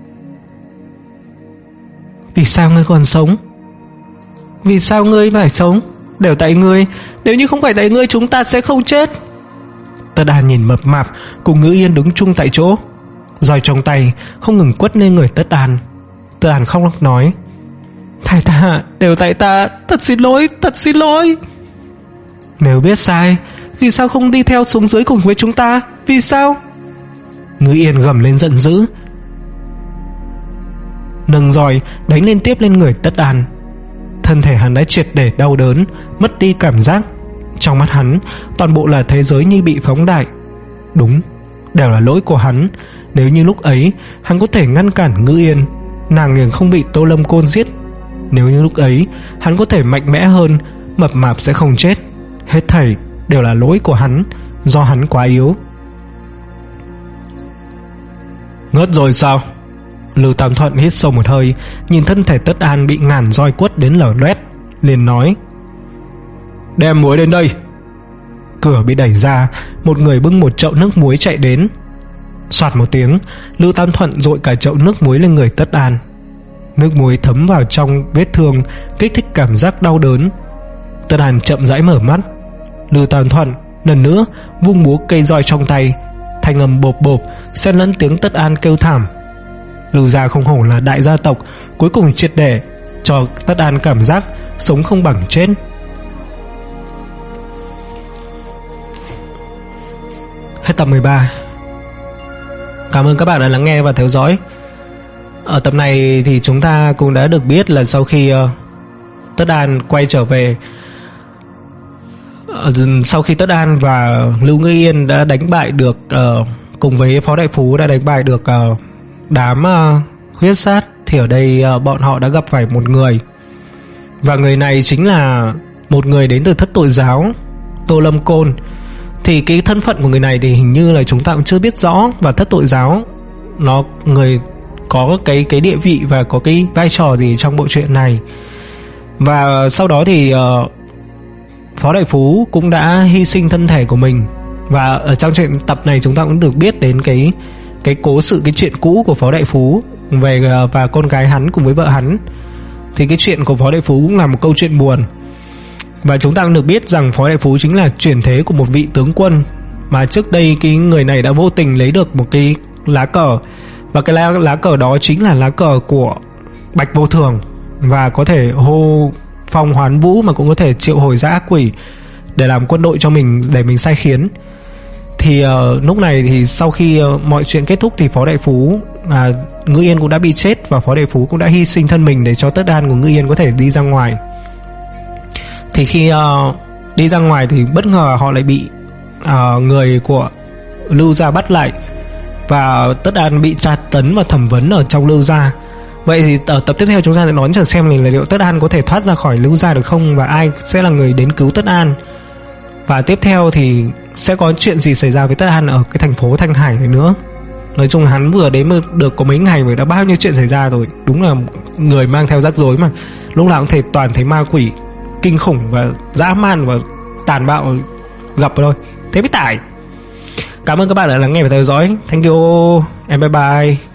Vì sao ngươi còn sống? Vì sao ngươi phải sống? Đều tại ngươi. Nếu như không phải tại ngươi, chúng ta sẽ không chết. Tất An nhìn Mập Mạp cùng Ngữ Yên đứng chung tại chỗ, roi trong tay không ngừng quất lên người Tất An. Tất An khóc lóc nói: Thầy ta, đều tại ta, thật xin lỗi, thật xin lỗi. Nếu biết sai, vì sao không đi theo xuống dưới cùng với chúng ta? Vì sao? Ngữ Yên gầm lên giận dữ, nâng roi đánh liên tiếp lên người Tất An. Thân thể hắn đã triệt để đau đớn, mất đi cảm giác. Trong mắt hắn, toàn bộ là thế giới như bị phóng đại. Đúng, đều là lỗi của hắn. Nếu như lúc ấy hắn có thể ngăn cản Ngữ Yên, nàng liền không bị Tô Lâm Côn giết. Nếu như lúc ấy hắn có thể mạnh mẽ hơn, Mập Mạp sẽ không chết. Hết thảy đều là lỗi của hắn, do hắn quá yếu. Ngớt rồi sao? Lưu Tam Thuận hít sâu một hơi, nhìn thân thể Tất An bị ngàn roi quất đến lở loét, liền nói: Đem muối đến đây. Cửa bị đẩy ra, một người bưng một chậu nước muối chạy đến. Soạt một tiếng, Lưu Tam Thuận dội cả chậu nước muối lên người Tất An. Nước muối thấm vào trong vết thương, kích thích cảm giác đau đớn. Tất An chậm rãi mở mắt. Lưu Tam Thuận lần nữa vung búa cây roi trong tay, thanh âm bộp bộp xen lẫn tiếng Tất An kêu thảm. Lưu gia không hổ là đại gia tộc, cuối cùng triệt để cho Tất An cảm giác sống không bằng chết. Hết tập mười ba. Cảm ơn các bạn đã lắng nghe và theo dõi. Ở tập này thì chúng ta cũng đã được biết là sau khi uh, Tất An quay trở về, uh, sau khi Tất An và Lưu Ngữ Yên đã đánh bại được uh, cùng với Phó Đại Phú đã đánh bại được uh, đám uh, huyết sát, thì ở đây uh, bọn họ đã gặp phải một người, và người này chính là một người đến từ Thất Tội Giáo, Tô Lâm Côn. Thì cái thân phận của người này thì hình như là chúng ta cũng chưa biết rõ, và Thất Tội Giáo nó người có cái cái địa vị và có cái vai trò gì trong bộ truyện này. Và sau đó thì uh, Phó Đại Phú cũng đã hy sinh thân thể của mình, và ở trong chuyện tập này chúng ta cũng được biết đến cái cái cố sự, cái chuyện cũ của Phó Đại Phú về uh, và con gái hắn cùng với vợ hắn. Thì cái chuyện của Phó Đại Phú cũng là một câu chuyện buồn. Và chúng ta cũng được biết rằng Phó Đại Phú chính là chuyển thế của một vị tướng quân, mà trước đây cái người này đã vô tình lấy được một cái lá cờ, và cái lá, lá cờ đó chính là lá cờ của Bạch Vô Thường, và có thể hô phong hoán vũ, mà cũng có thể triệu hồi ra ác quỷ để làm quân đội cho mình, để mình sai khiến. Thì uh, lúc này thì sau khi uh, mọi chuyện kết thúc thì Phó Đại Phú à, Ngữ Yên cũng đã bị chết, và Phó Đại Phú cũng đã hy sinh thân mình để cho Tất An của Ngữ Yên có thể đi ra ngoài. Thì khi uh, đi ra ngoài thì bất ngờ họ lại bị uh, người của Lưu gia bắt lại, và Tất An bị tra tấn và thẩm vấn ở trong Lưu gia. Vậy thì ở tập tiếp theo chúng ta sẽ đón chờ xem mình là liệu Tất An có thể thoát ra khỏi Lưu gia được không, và ai sẽ là người đến cứu Tất An. Và tiếp theo thì sẽ có chuyện gì xảy ra với Tất An ở cái thành phố Thanh Hải này nữa. Nói chung hắn vừa đến được có mấy ngày mà đã bao nhiêu chuyện xảy ra rồi. Đúng là người mang theo rắc rối mà, lúc nào cũng thể toàn thấy ma quỷ kinh khủng và dã man và tàn bạo gặp rồi. Thế mới tải. Cảm ơn các bạn đã lắng nghe và theo dõi. Thank you. And bye bye.